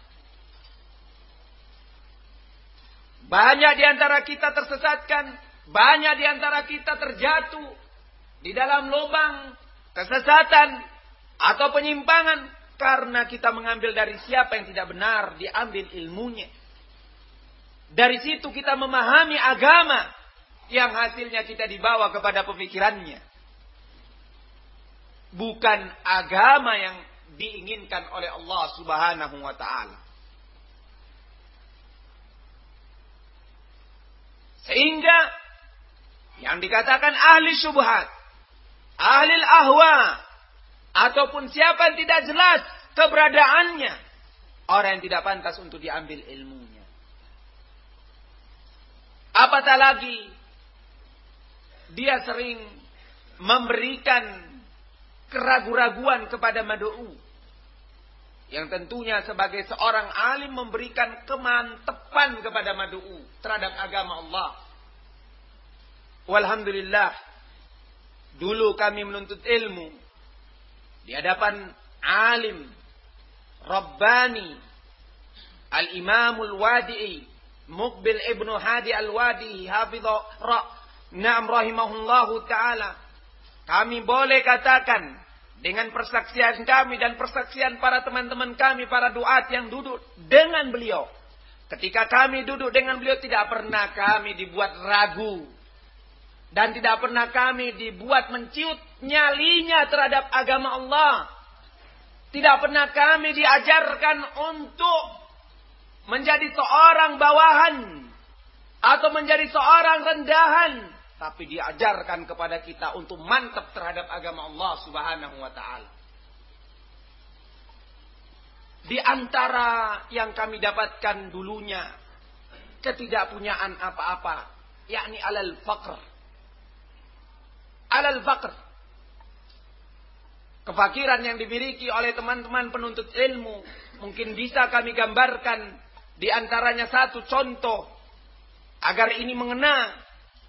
Banyak di antara kita tersesatkan, banyak di antara kita terjatuh di dalam lubang kesesatan atau penyimpangan karena kita mengambil dari siapa yang tidak benar, diambil ilmunya. Dari situ kita memahami agama yang hasilnya kita dibawa kepada pemikirannya. Bukan agama yang diinginkan oleh Allah Subhanahu wa ta'ala. Sehingga yang dikatakan ahli syubhat, ahli ahwa, ataupun siapa yang tidak jelas keberadaannya, orang yang tidak pantas untuk diambil ilmunya. Apatah lagi dia sering memberikan keraguan-raguan kepada mad'u. Yang tentunya sebagai seorang alim memberikan kemantepan kepada mad'u terhadap agama Allah. Walhamdulillah, dulu kami menuntut ilmu di hadapan alim Rabbani Al-Imamul Wadi'i Muqbil Ibnu Hadi Al-Wadi'i hafidha ra' Naam rahimahullahu ta'ala. Kami boleh katakan dengan persaksian kami dan persaksian para teman-teman kami, para duat yang duduk dengan beliau. Ketika kami duduk dengan beliau, tidak pernah kami dibuat ragu. Dan tidak pernah kami dibuat menciut nyalinya terhadap agama Allah. Tidak pernah kami diajarkan untuk menjadi seorang bawahan atau menjadi seorang rendahan. Tapi diajarkan kepada kita untuk mantap terhadap agama Allah Subhanahu wa ta'ala. Di antara yang kami dapatkan dulunya, ketidakpunyaan apa-apa, yakni alal faqr. Alal faqr. Kefakiran yang dimiliki oleh teman-teman penuntut ilmu, mungkin bisa kami gambarkan di antaranya satu contoh agar ini mengena.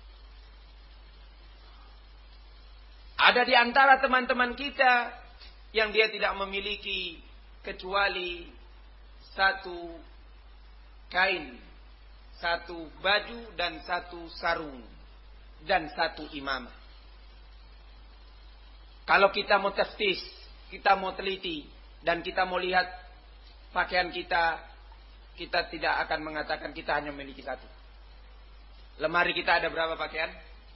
Ada di antara teman-teman kita yang dia tidak memiliki kecuali satu kain, satu baju dan satu sarung dan satu imamah. Kalau kita mau testis, kita mau teliti, dan kita mau lihat pakaian kita, kita tidak akan mengatakan kita hanya memiliki satu. Lemari kita ada berapa pakaian?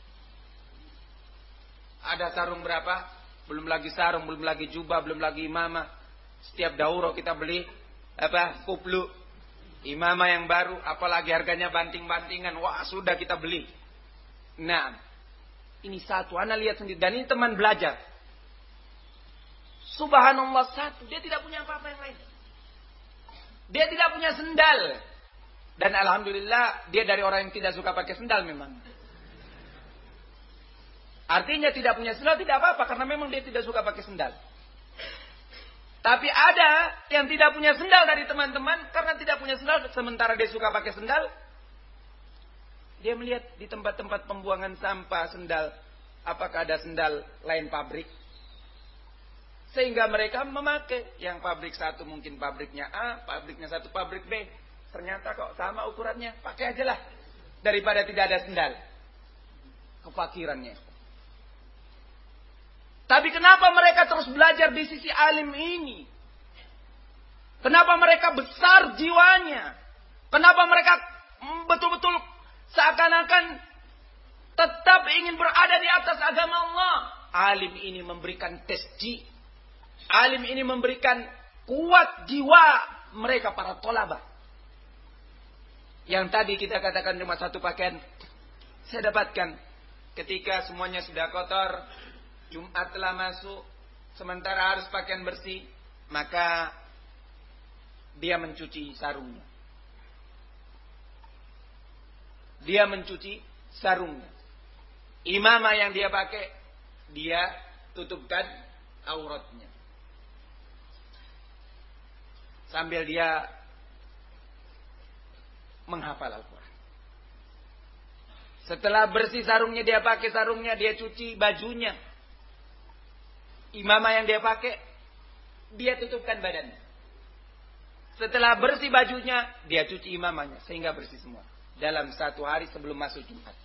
Ada sarung berapa? Belum lagi sarung, belum lagi jubah, belum lagi imamah. Setiap dauro kita beli apa? Kuplu, imamah yang baru, apalagi harganya banting-bantingan. Wah, sudah kita beli. Nah, ini satu. Ana lihat sendiri, dan ini teman belajar. Subhanallah, satu. Dia tidak punya apa-apa yang lain. Dia tidak punya sendal. Dan alhamdulillah dia dari orang yang tidak suka pakai sendal memang. Artinya tidak punya sendal tidak apa-apa karena memang dia tidak suka pakai sendal. Tapi ada yang tidak punya sendal dari teman-teman karena tidak punya sendal sementara dia suka pakai sendal. Dia melihat di tempat-tempat pembuangan sampah sendal, apakah ada sendal lain pabrik? Sehingga mereka memakai yang pabrik satu mungkin pabriknya A, pabriknya satu pabrik B. Ternyata kok sama ukurannya, pakai aja lah. Daripada tidak ada sendal. Kefakirannya. Tapi kenapa mereka terus belajar di sisi alim ini? Kenapa mereka besar jiwanya? Kenapa mereka betul-betul seakan-akan tetap ingin berada di atas agama Allah? Alim ini memberikan tasjih. Alim ini memberikan kuat jiwa mereka para tolabah. Yang tadi kita katakan cuma satu pakaian. Saya dapatkan ketika semuanya sudah kotor. Jumat telah masuk. Sementara harus pakaian bersih. Maka dia mencuci sarungnya. Dia mencuci sarungnya. Imamah yang dia pakai. Dia tutupkan auratnya. Sambil dia menghafal Al-Quran. Setelah bersih sarungnya, dia pakai sarungnya, dia cuci bajunya. Imamah yang dia pakai, dia tutupkan badannya. Setelah bersih bajunya, dia cuci imamahnya. Sehingga bersih semua. Dalam satu hari sebelum masuk Jumat.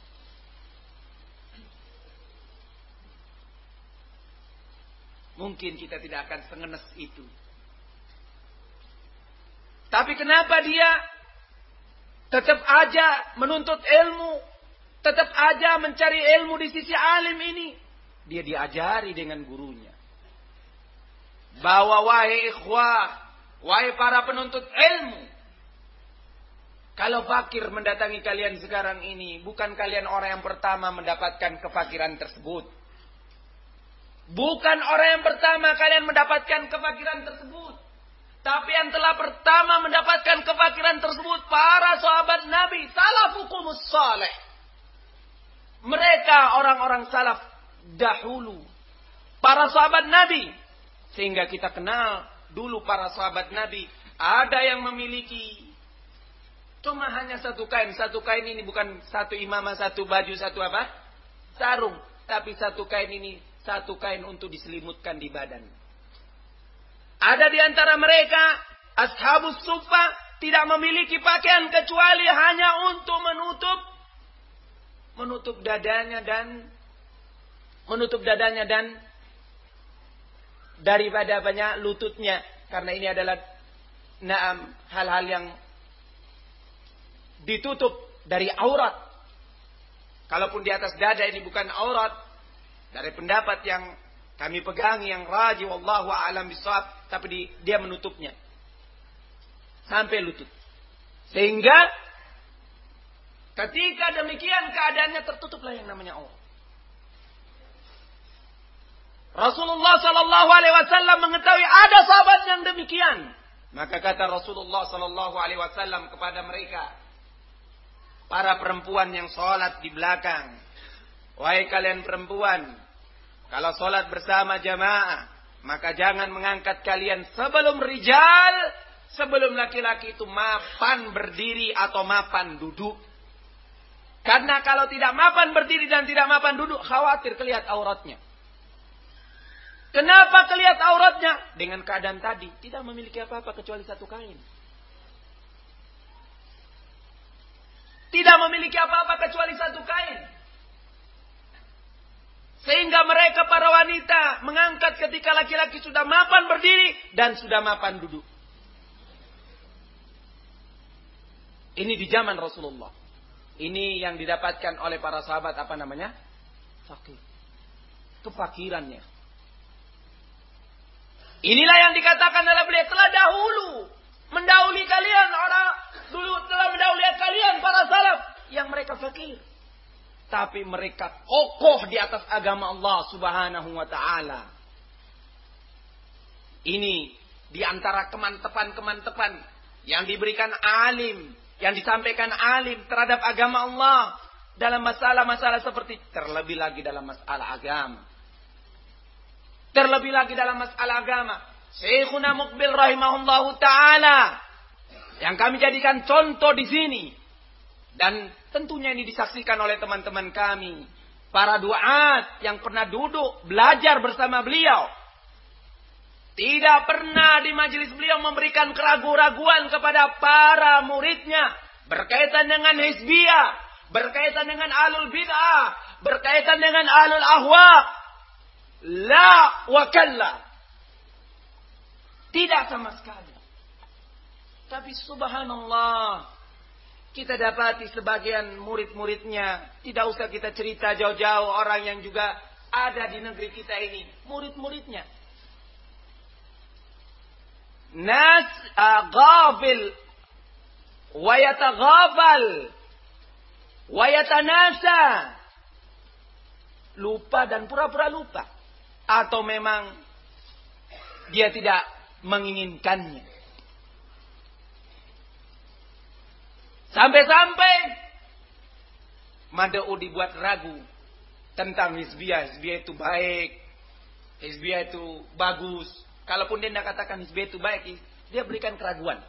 Mungkin kita tidak akan sengenes itu. Tapi kenapa dia tetap aja menuntut ilmu, tetap aja mencari ilmu di sisi alim ini? Dia diajari dengan gurunya. Bahwa wahai ikhwah, wahai para penuntut ilmu, kalau fakir mendatangi kalian sekarang ini, bukan kalian orang yang pertama mendapatkan kefakiran tersebut. Bukan orang yang pertama kalian mendapatkan kefakiran tersebut. Tapi yang telah pertama mendapatkan kefakiran tersebut para sahabat Nabi, salafukumus saleh. Mereka orang-orang salaf dahulu, para sahabat Nabi. Sehingga kita kenal dulu para sahabat Nabi, ada yang memiliki cuma hanya satu kain. Satu kain ini bukan satu imamah, satu baju, satu apa? Sarung. Tapi satu kain ini, satu kain untuk diselimutkan di badan. Ada di antara mereka, ashabus suffah, tidak memiliki pakaian kecuali hanya untuk menutup menutup dadanya dan menutup dadanya dan daripada banyak lututnya, karena ini adalah naam hal-hal yang ditutup dari aurat. Kalaupun di atas dada ini bukan aurat, dari pendapat yang kami pegangi yang rajih wallahu a'lam bishawab, tapi di, dia menutupnya sampai lutut. Sehingga ketika demikian keadaannya tertutuplah yang namanya aurat. Rasulullah sallallahu alaihi wasallam mengetahui ada sahabat yang demikian. Maka kata Rasulullah sallallahu alaihi wasallam kepada mereka, para perempuan yang salat di belakang, wahai kalian perempuan, kalau sholat bersama jamaah, maka jangan mengangkat kalian sebelum rijal, sebelum laki-laki itu mapan berdiri atau mapan duduk. Karena kalau tidak mapan berdiri dan tidak mapan duduk, khawatir kelihatan auratnya. Kenapa kelihatan auratnya? Dengan keadaan tadi, tidak memiliki apa-apa kecuali satu kain. Tidak memiliki apa-apa kecuali satu kain. Sehingga mereka para wanita mengangkat ketika laki-laki sudah mapan berdiri dan sudah mapan duduk. Ini di zaman Rasulullah. Ini yang didapatkan oleh para sahabat apa namanya? Fakir. Kefakirannya. Inilah yang dikatakan oleh beliau telah dahulu mendahului kalian orang dulu telah mendahului kalian para salaf yang mereka fakir. Tapi mereka kokoh di atas agama Allah Subhanahu wa taala. Ini di antara kemantepan-kemantepan yang diberikan alim, yang disampaikan alim terhadap agama Allah dalam masalah-masalah seperti terlebih lagi dalam masalah agama. Terlebih lagi dalam masalah agama. Syekhuna Muqbil rahimahullahu taala yang kami jadikan contoh di sini. Dan tentunya ini disaksikan oleh teman-teman kami. Para duat yang pernah duduk belajar bersama beliau. Tidak pernah di majelis beliau memberikan keraguan-raguan kepada para muridnya. Berkaitan dengan hizbiyah. Berkaitan dengan ahlul bid'ah. Berkaitan dengan ahlul ahwa. La wa kalla. Tidak sama sekali. Tapi subhanallah. Kita dapati sebagian murid-muridnya. Tidak usah kita cerita jauh-jauh. Orang yang juga ada di negeri kita ini. Murid-muridnya. Nas uh, ghafil. Wayataghafal. Wayatanasa. Lupa dan pura-pura lupa. Atau memang dia tidak menginginkannya. Sampai-sampai Mad'u dibuat ragu tentang hizbiyah. Hizbiyah itu baik. Hizbiyah itu bagus. Kalaupun dia tidak katakan hizbiyah itu baik, dia berikan keraguan.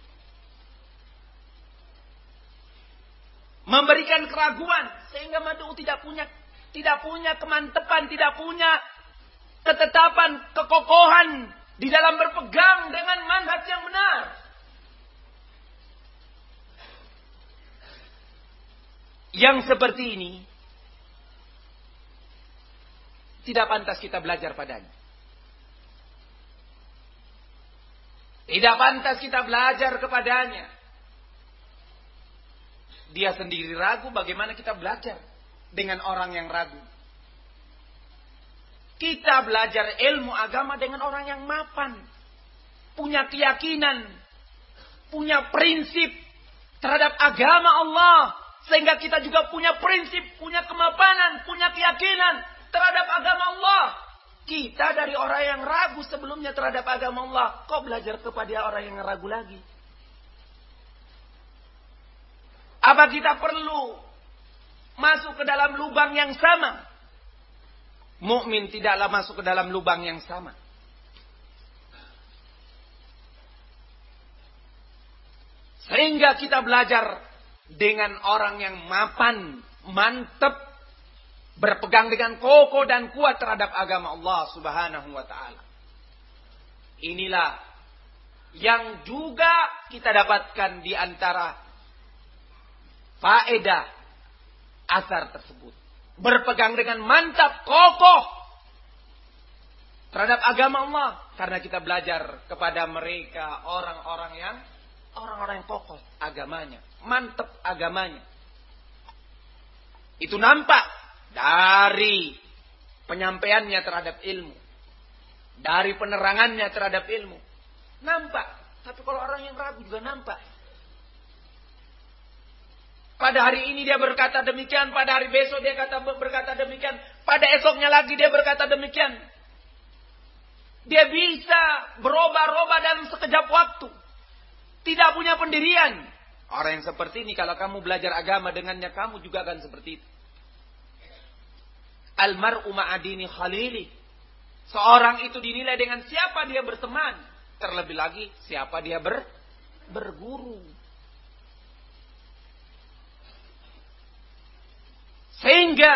Memberikan keraguan sehingga Mad'u tidak punya tidak punya kemantepan, tidak punya ketetapan, kekokohan di dalam berpegang dengan manhaj yang benar. Yang seperti ini tidak pantas kita belajar padanya. Tidak pantas kita belajar kepadanya. Dia sendiri ragu, bagaimana kita belajar dengan orang yang ragu? Kita belajar ilmu agama dengan orang yang mapan, punya keyakinan, punya prinsip terhadap agama Allah. Sehingga kita juga punya prinsip, punya kemapanan, punya keyakinan terhadap agama Allah. Kita dari orang yang ragu sebelumnya terhadap agama Allah. Kok belajar kepada orang yang ragu lagi? Apa kita perlu masuk ke dalam lubang yang sama? Mukmin tidaklah masuk ke dalam lubang yang sama. Sehingga kita belajar dengan orang yang mapan, mantep, berpegang dengan kokoh dan kuat terhadap agama Allah Subhanahu wa taala. Inilah yang juga kita dapatkan di antara faedah asar tersebut. Berpegang dengan mantap, kokoh terhadap agama Allah. Karena kita belajar kepada mereka orang-orang yang orang-orang yang kokoh agamanya, mantap agamanya. Itu nampak dari penyampaiannya terhadap ilmu, dari penerangannya terhadap ilmu. Nampak. Tapi kalau orang yang ragu juga nampak. Pada hari ini dia berkata demikian, pada hari besok dia kata berkata demikian, pada esoknya lagi dia berkata demikian. Dia bisa berubah-ubah dalam sekejap waktu. Tidak punya pendirian. Orang yang seperti ini kalau kamu belajar agama dengannya, kamu juga akan seperti itu. Al-mar'u ma'adini khalili. Seorang itu dinilai dengan siapa dia berteman. Terlebih lagi siapa dia ber, berguru. Sehingga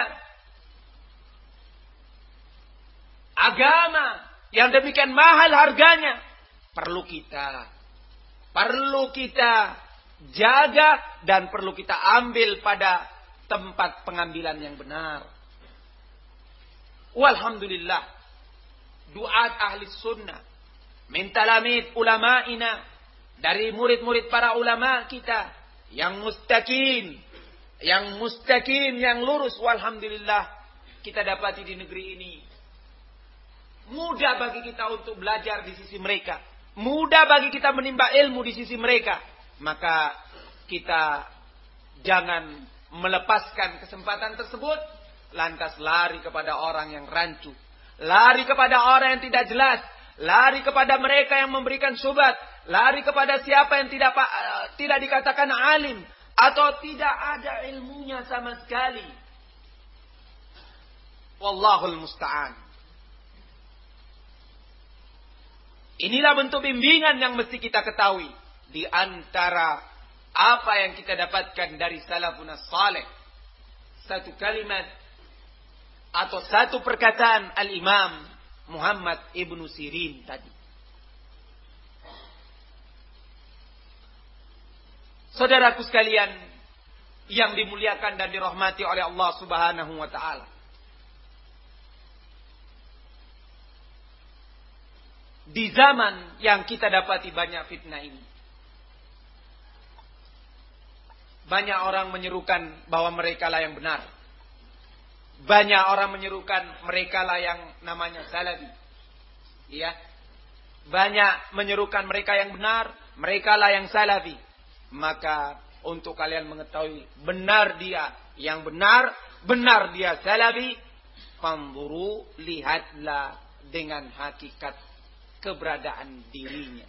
agama yang demikian mahal harganya perlu kita Perlu kita jaga dan perlu kita ambil pada tempat pengambilan yang benar. Walhamdulillah, duat ahli sunnah, min talamid ulama'ina, dari murid-murid para ulama kita yang mustaqim, yang mustaqim, yang lurus. Walhamdulillah, kita dapati di negeri ini. Mudah bagi kita untuk belajar di sisi mereka. Mudah bagi kita menimba ilmu di sisi mereka. Maka kita jangan melepaskan kesempatan tersebut, lantas lari kepada orang yang rancu, lari kepada orang yang tidak jelas, lari kepada mereka yang memberikan syubhat, lari kepada siapa yang tidak tidak dikatakan alim atau tidak ada ilmunya sama sekali. Wallahul musta'an. Inilah bentuk bimbingan yang mesti kita ketahui. Di antara apa yang kita dapatkan dari salafun salih, satu kalimat atau satu perkataan Al-Imam Muhammad Ibnu Sirin tadi. Saudaraku sekalian yang dimuliakan dan dirahmati oleh Allah Subhanahu wa taala. Di zaman yang kita dapati banyak fitnah ini, banyak orang menyerukan bahwa mereka lah yang benar. Banyak orang menyerukan mereka lah yang namanya salafi. Iya. Banyak menyerukan mereka yang benar, mereka lah yang salafi. Maka untuk kalian mengetahui benar dia yang benar, benar dia salafi, fanzuru, lihatlah dengan hakikat keberadaan dirinya.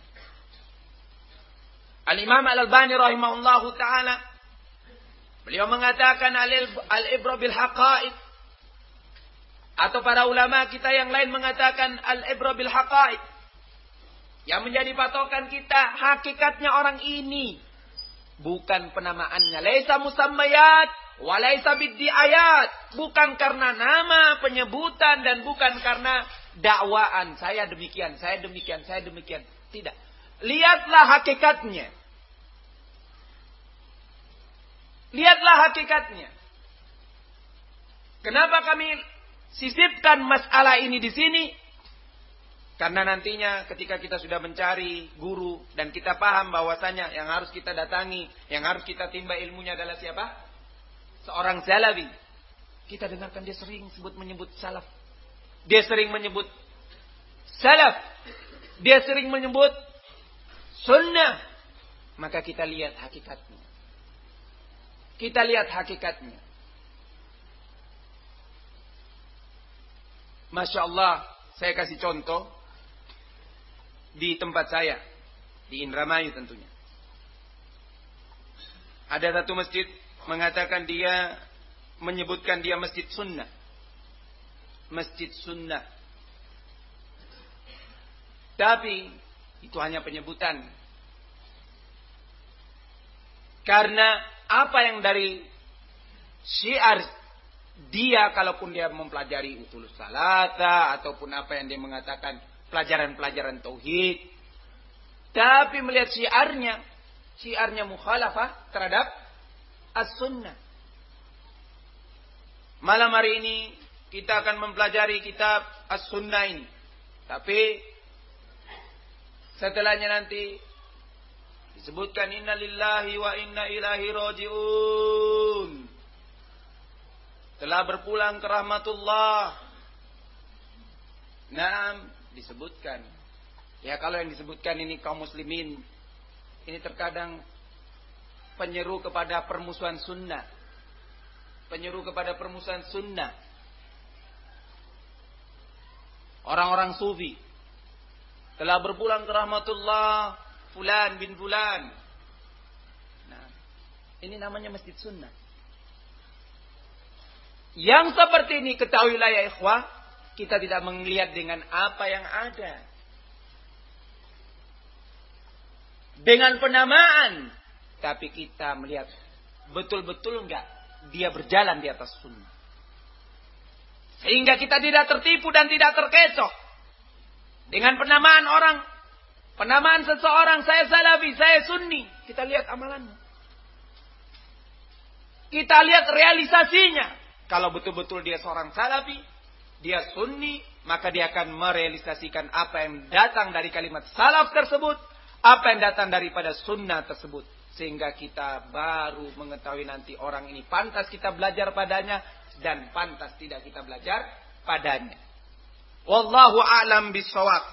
Al-Imam Al-Albani rahimahullahu ta'ala, beliau mengatakan al-ibra bil haqa'iq, atau para ulama kita yang lain mengatakan al-ibra bil haqa'iq, yang menjadi patokan kita hakikatnya orang ini, bukan penamaannya. Laisa musammayat wa laisa biddi'ayat, bukan karena nama penyebutan dan bukan karena dakwaan, saya demikian, saya demikian, saya demikian. Tidak. Lihatlah hakikatnya. Lihatlah hakikatnya. Kenapa kami sisipkan masalah ini di sini? Karena nantinya ketika kita sudah mencari guru dan kita paham bahwasanya yang harus kita datangi, yang harus kita timba ilmunya adalah siapa? Seorang salafi. Kita dengarkan dia sering sebut menyebut salaf. Dia sering menyebut salaf. Dia sering menyebut sunnah. Maka kita lihat hakikatnya. Kita lihat hakikatnya. Masya Allah, saya kasih contoh di tempat saya, di Indramayu tentunya. Ada satu masjid mengatakan dia, menyebutkan dia masjid sunnah. Masjid sunnah. Tapi itu hanya penyebutan. Karena apa yang dari syiar dia, kalaupun dia mempelajari usul salata ataupun apa yang dia mengatakan pelajaran-pelajaran tauhid, tapi melihat syiarnya, syiarnya mukhalafah terhadap as-sunnah. Malam hari ini kita akan mempelajari kitab As-Sunnah ini. Tapi setelahnya nanti disebutkan inna lillahi wa inna ilaihi raji'un. Telah berpulang ke rahmatullah. Naam, disebutkan. Ya kalau yang disebutkan ini kaum muslimin, ini terkadang penyeru kepada permusuhan sunnah. Penyeru kepada permusuhan sunnah. Orang-orang sufi telah berpulang ke rahmatullah fulan bin fulan. Nah, ini namanya masjid sunnah. Yang seperti ini ketahuilah ya ikhwah, kita tidak melihat dengan apa yang ada. Dengan penamaan, tapi kita melihat betul-betul enggak dia berjalan di atas sunnah. Sehingga kita tidak tertipu dan tidak terkecoh dengan penamaan orang. Penamaan seseorang, saya salafi, saya sunni. Kita lihat amalannya. Kita lihat realisasinya. Kalau betul-betul dia seorang salafi, dia sunni, maka dia akan merealisasikan apa yang datang dari kalimat salaf tersebut, apa yang datang daripada sunnah tersebut. Sehingga kita baru mengetahui nanti orang ini pantas kita belajar padanya dan pantas tidak kita belajar padanya. Wallahu a'lam bishawab.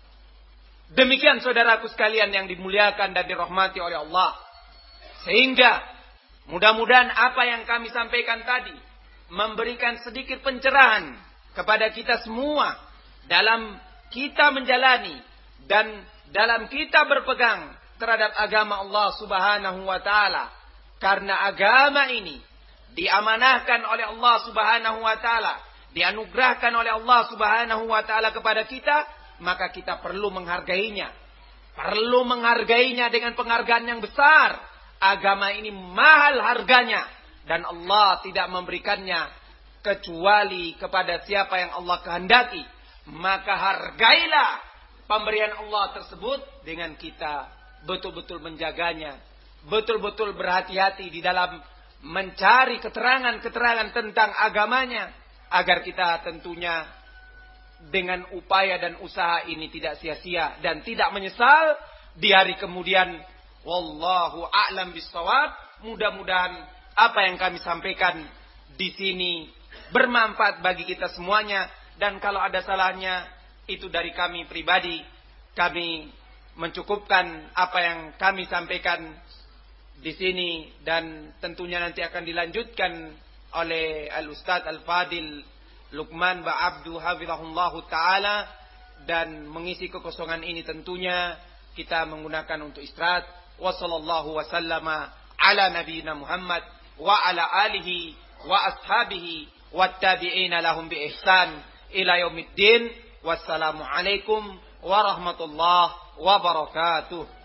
Demikian saudaraku sekalian yang dimuliakan dan dirahmati oleh Allah. Sehingga mudah-mudahan apa yang kami sampaikan tadi memberikan sedikit pencerahan kepada kita semua dalam kita menjalani dan dalam kita berpegang terhadap agama Allah Subhanahu wa taala. Karena agama ini diamanahkan oleh Allah Subhanahu wa taala, dianugerahkan oleh Allah Subhanahu wa taala kepada kita, maka kita perlu menghargainya. Perlu menghargainya dengan penghargaan yang besar. Agama ini mahal harganya dan Allah tidak memberikannya kecuali kepada siapa yang Allah kehendaki. Maka hargailah pemberian Allah tersebut dengan kita betul-betul menjaganya, betul-betul berhati-hati di dalam mencari keterangan-keterangan tentang agamanya, agar kita tentunya dengan upaya dan usaha ini tidak sia-sia dan tidak menyesal di hari kemudian. Wallahu a'lam bishawab. Mudah-mudahan apa yang kami sampaikan di sini bermanfaat bagi kita semuanya, dan kalau ada salahnya itu dari kami pribadi. Kami mencukupkan apa yang kami sampaikan di sini, dan tentunya nanti akan dilanjutkan oleh Al-Ustadz Al-Fadil Luqman Ba'abdu hafizahullahu ta'ala, dan mengisi kekosongan ini tentunya kita menggunakan untuk istirahat. Wa sallallahu wa sallama ala nabiyyina Muhammad wa ala alihi wa ashabihi wattabi'ina lahum bi ihsan ila yaumiddin. Wassalamu alaikum warahmatullahi wabarakatuh.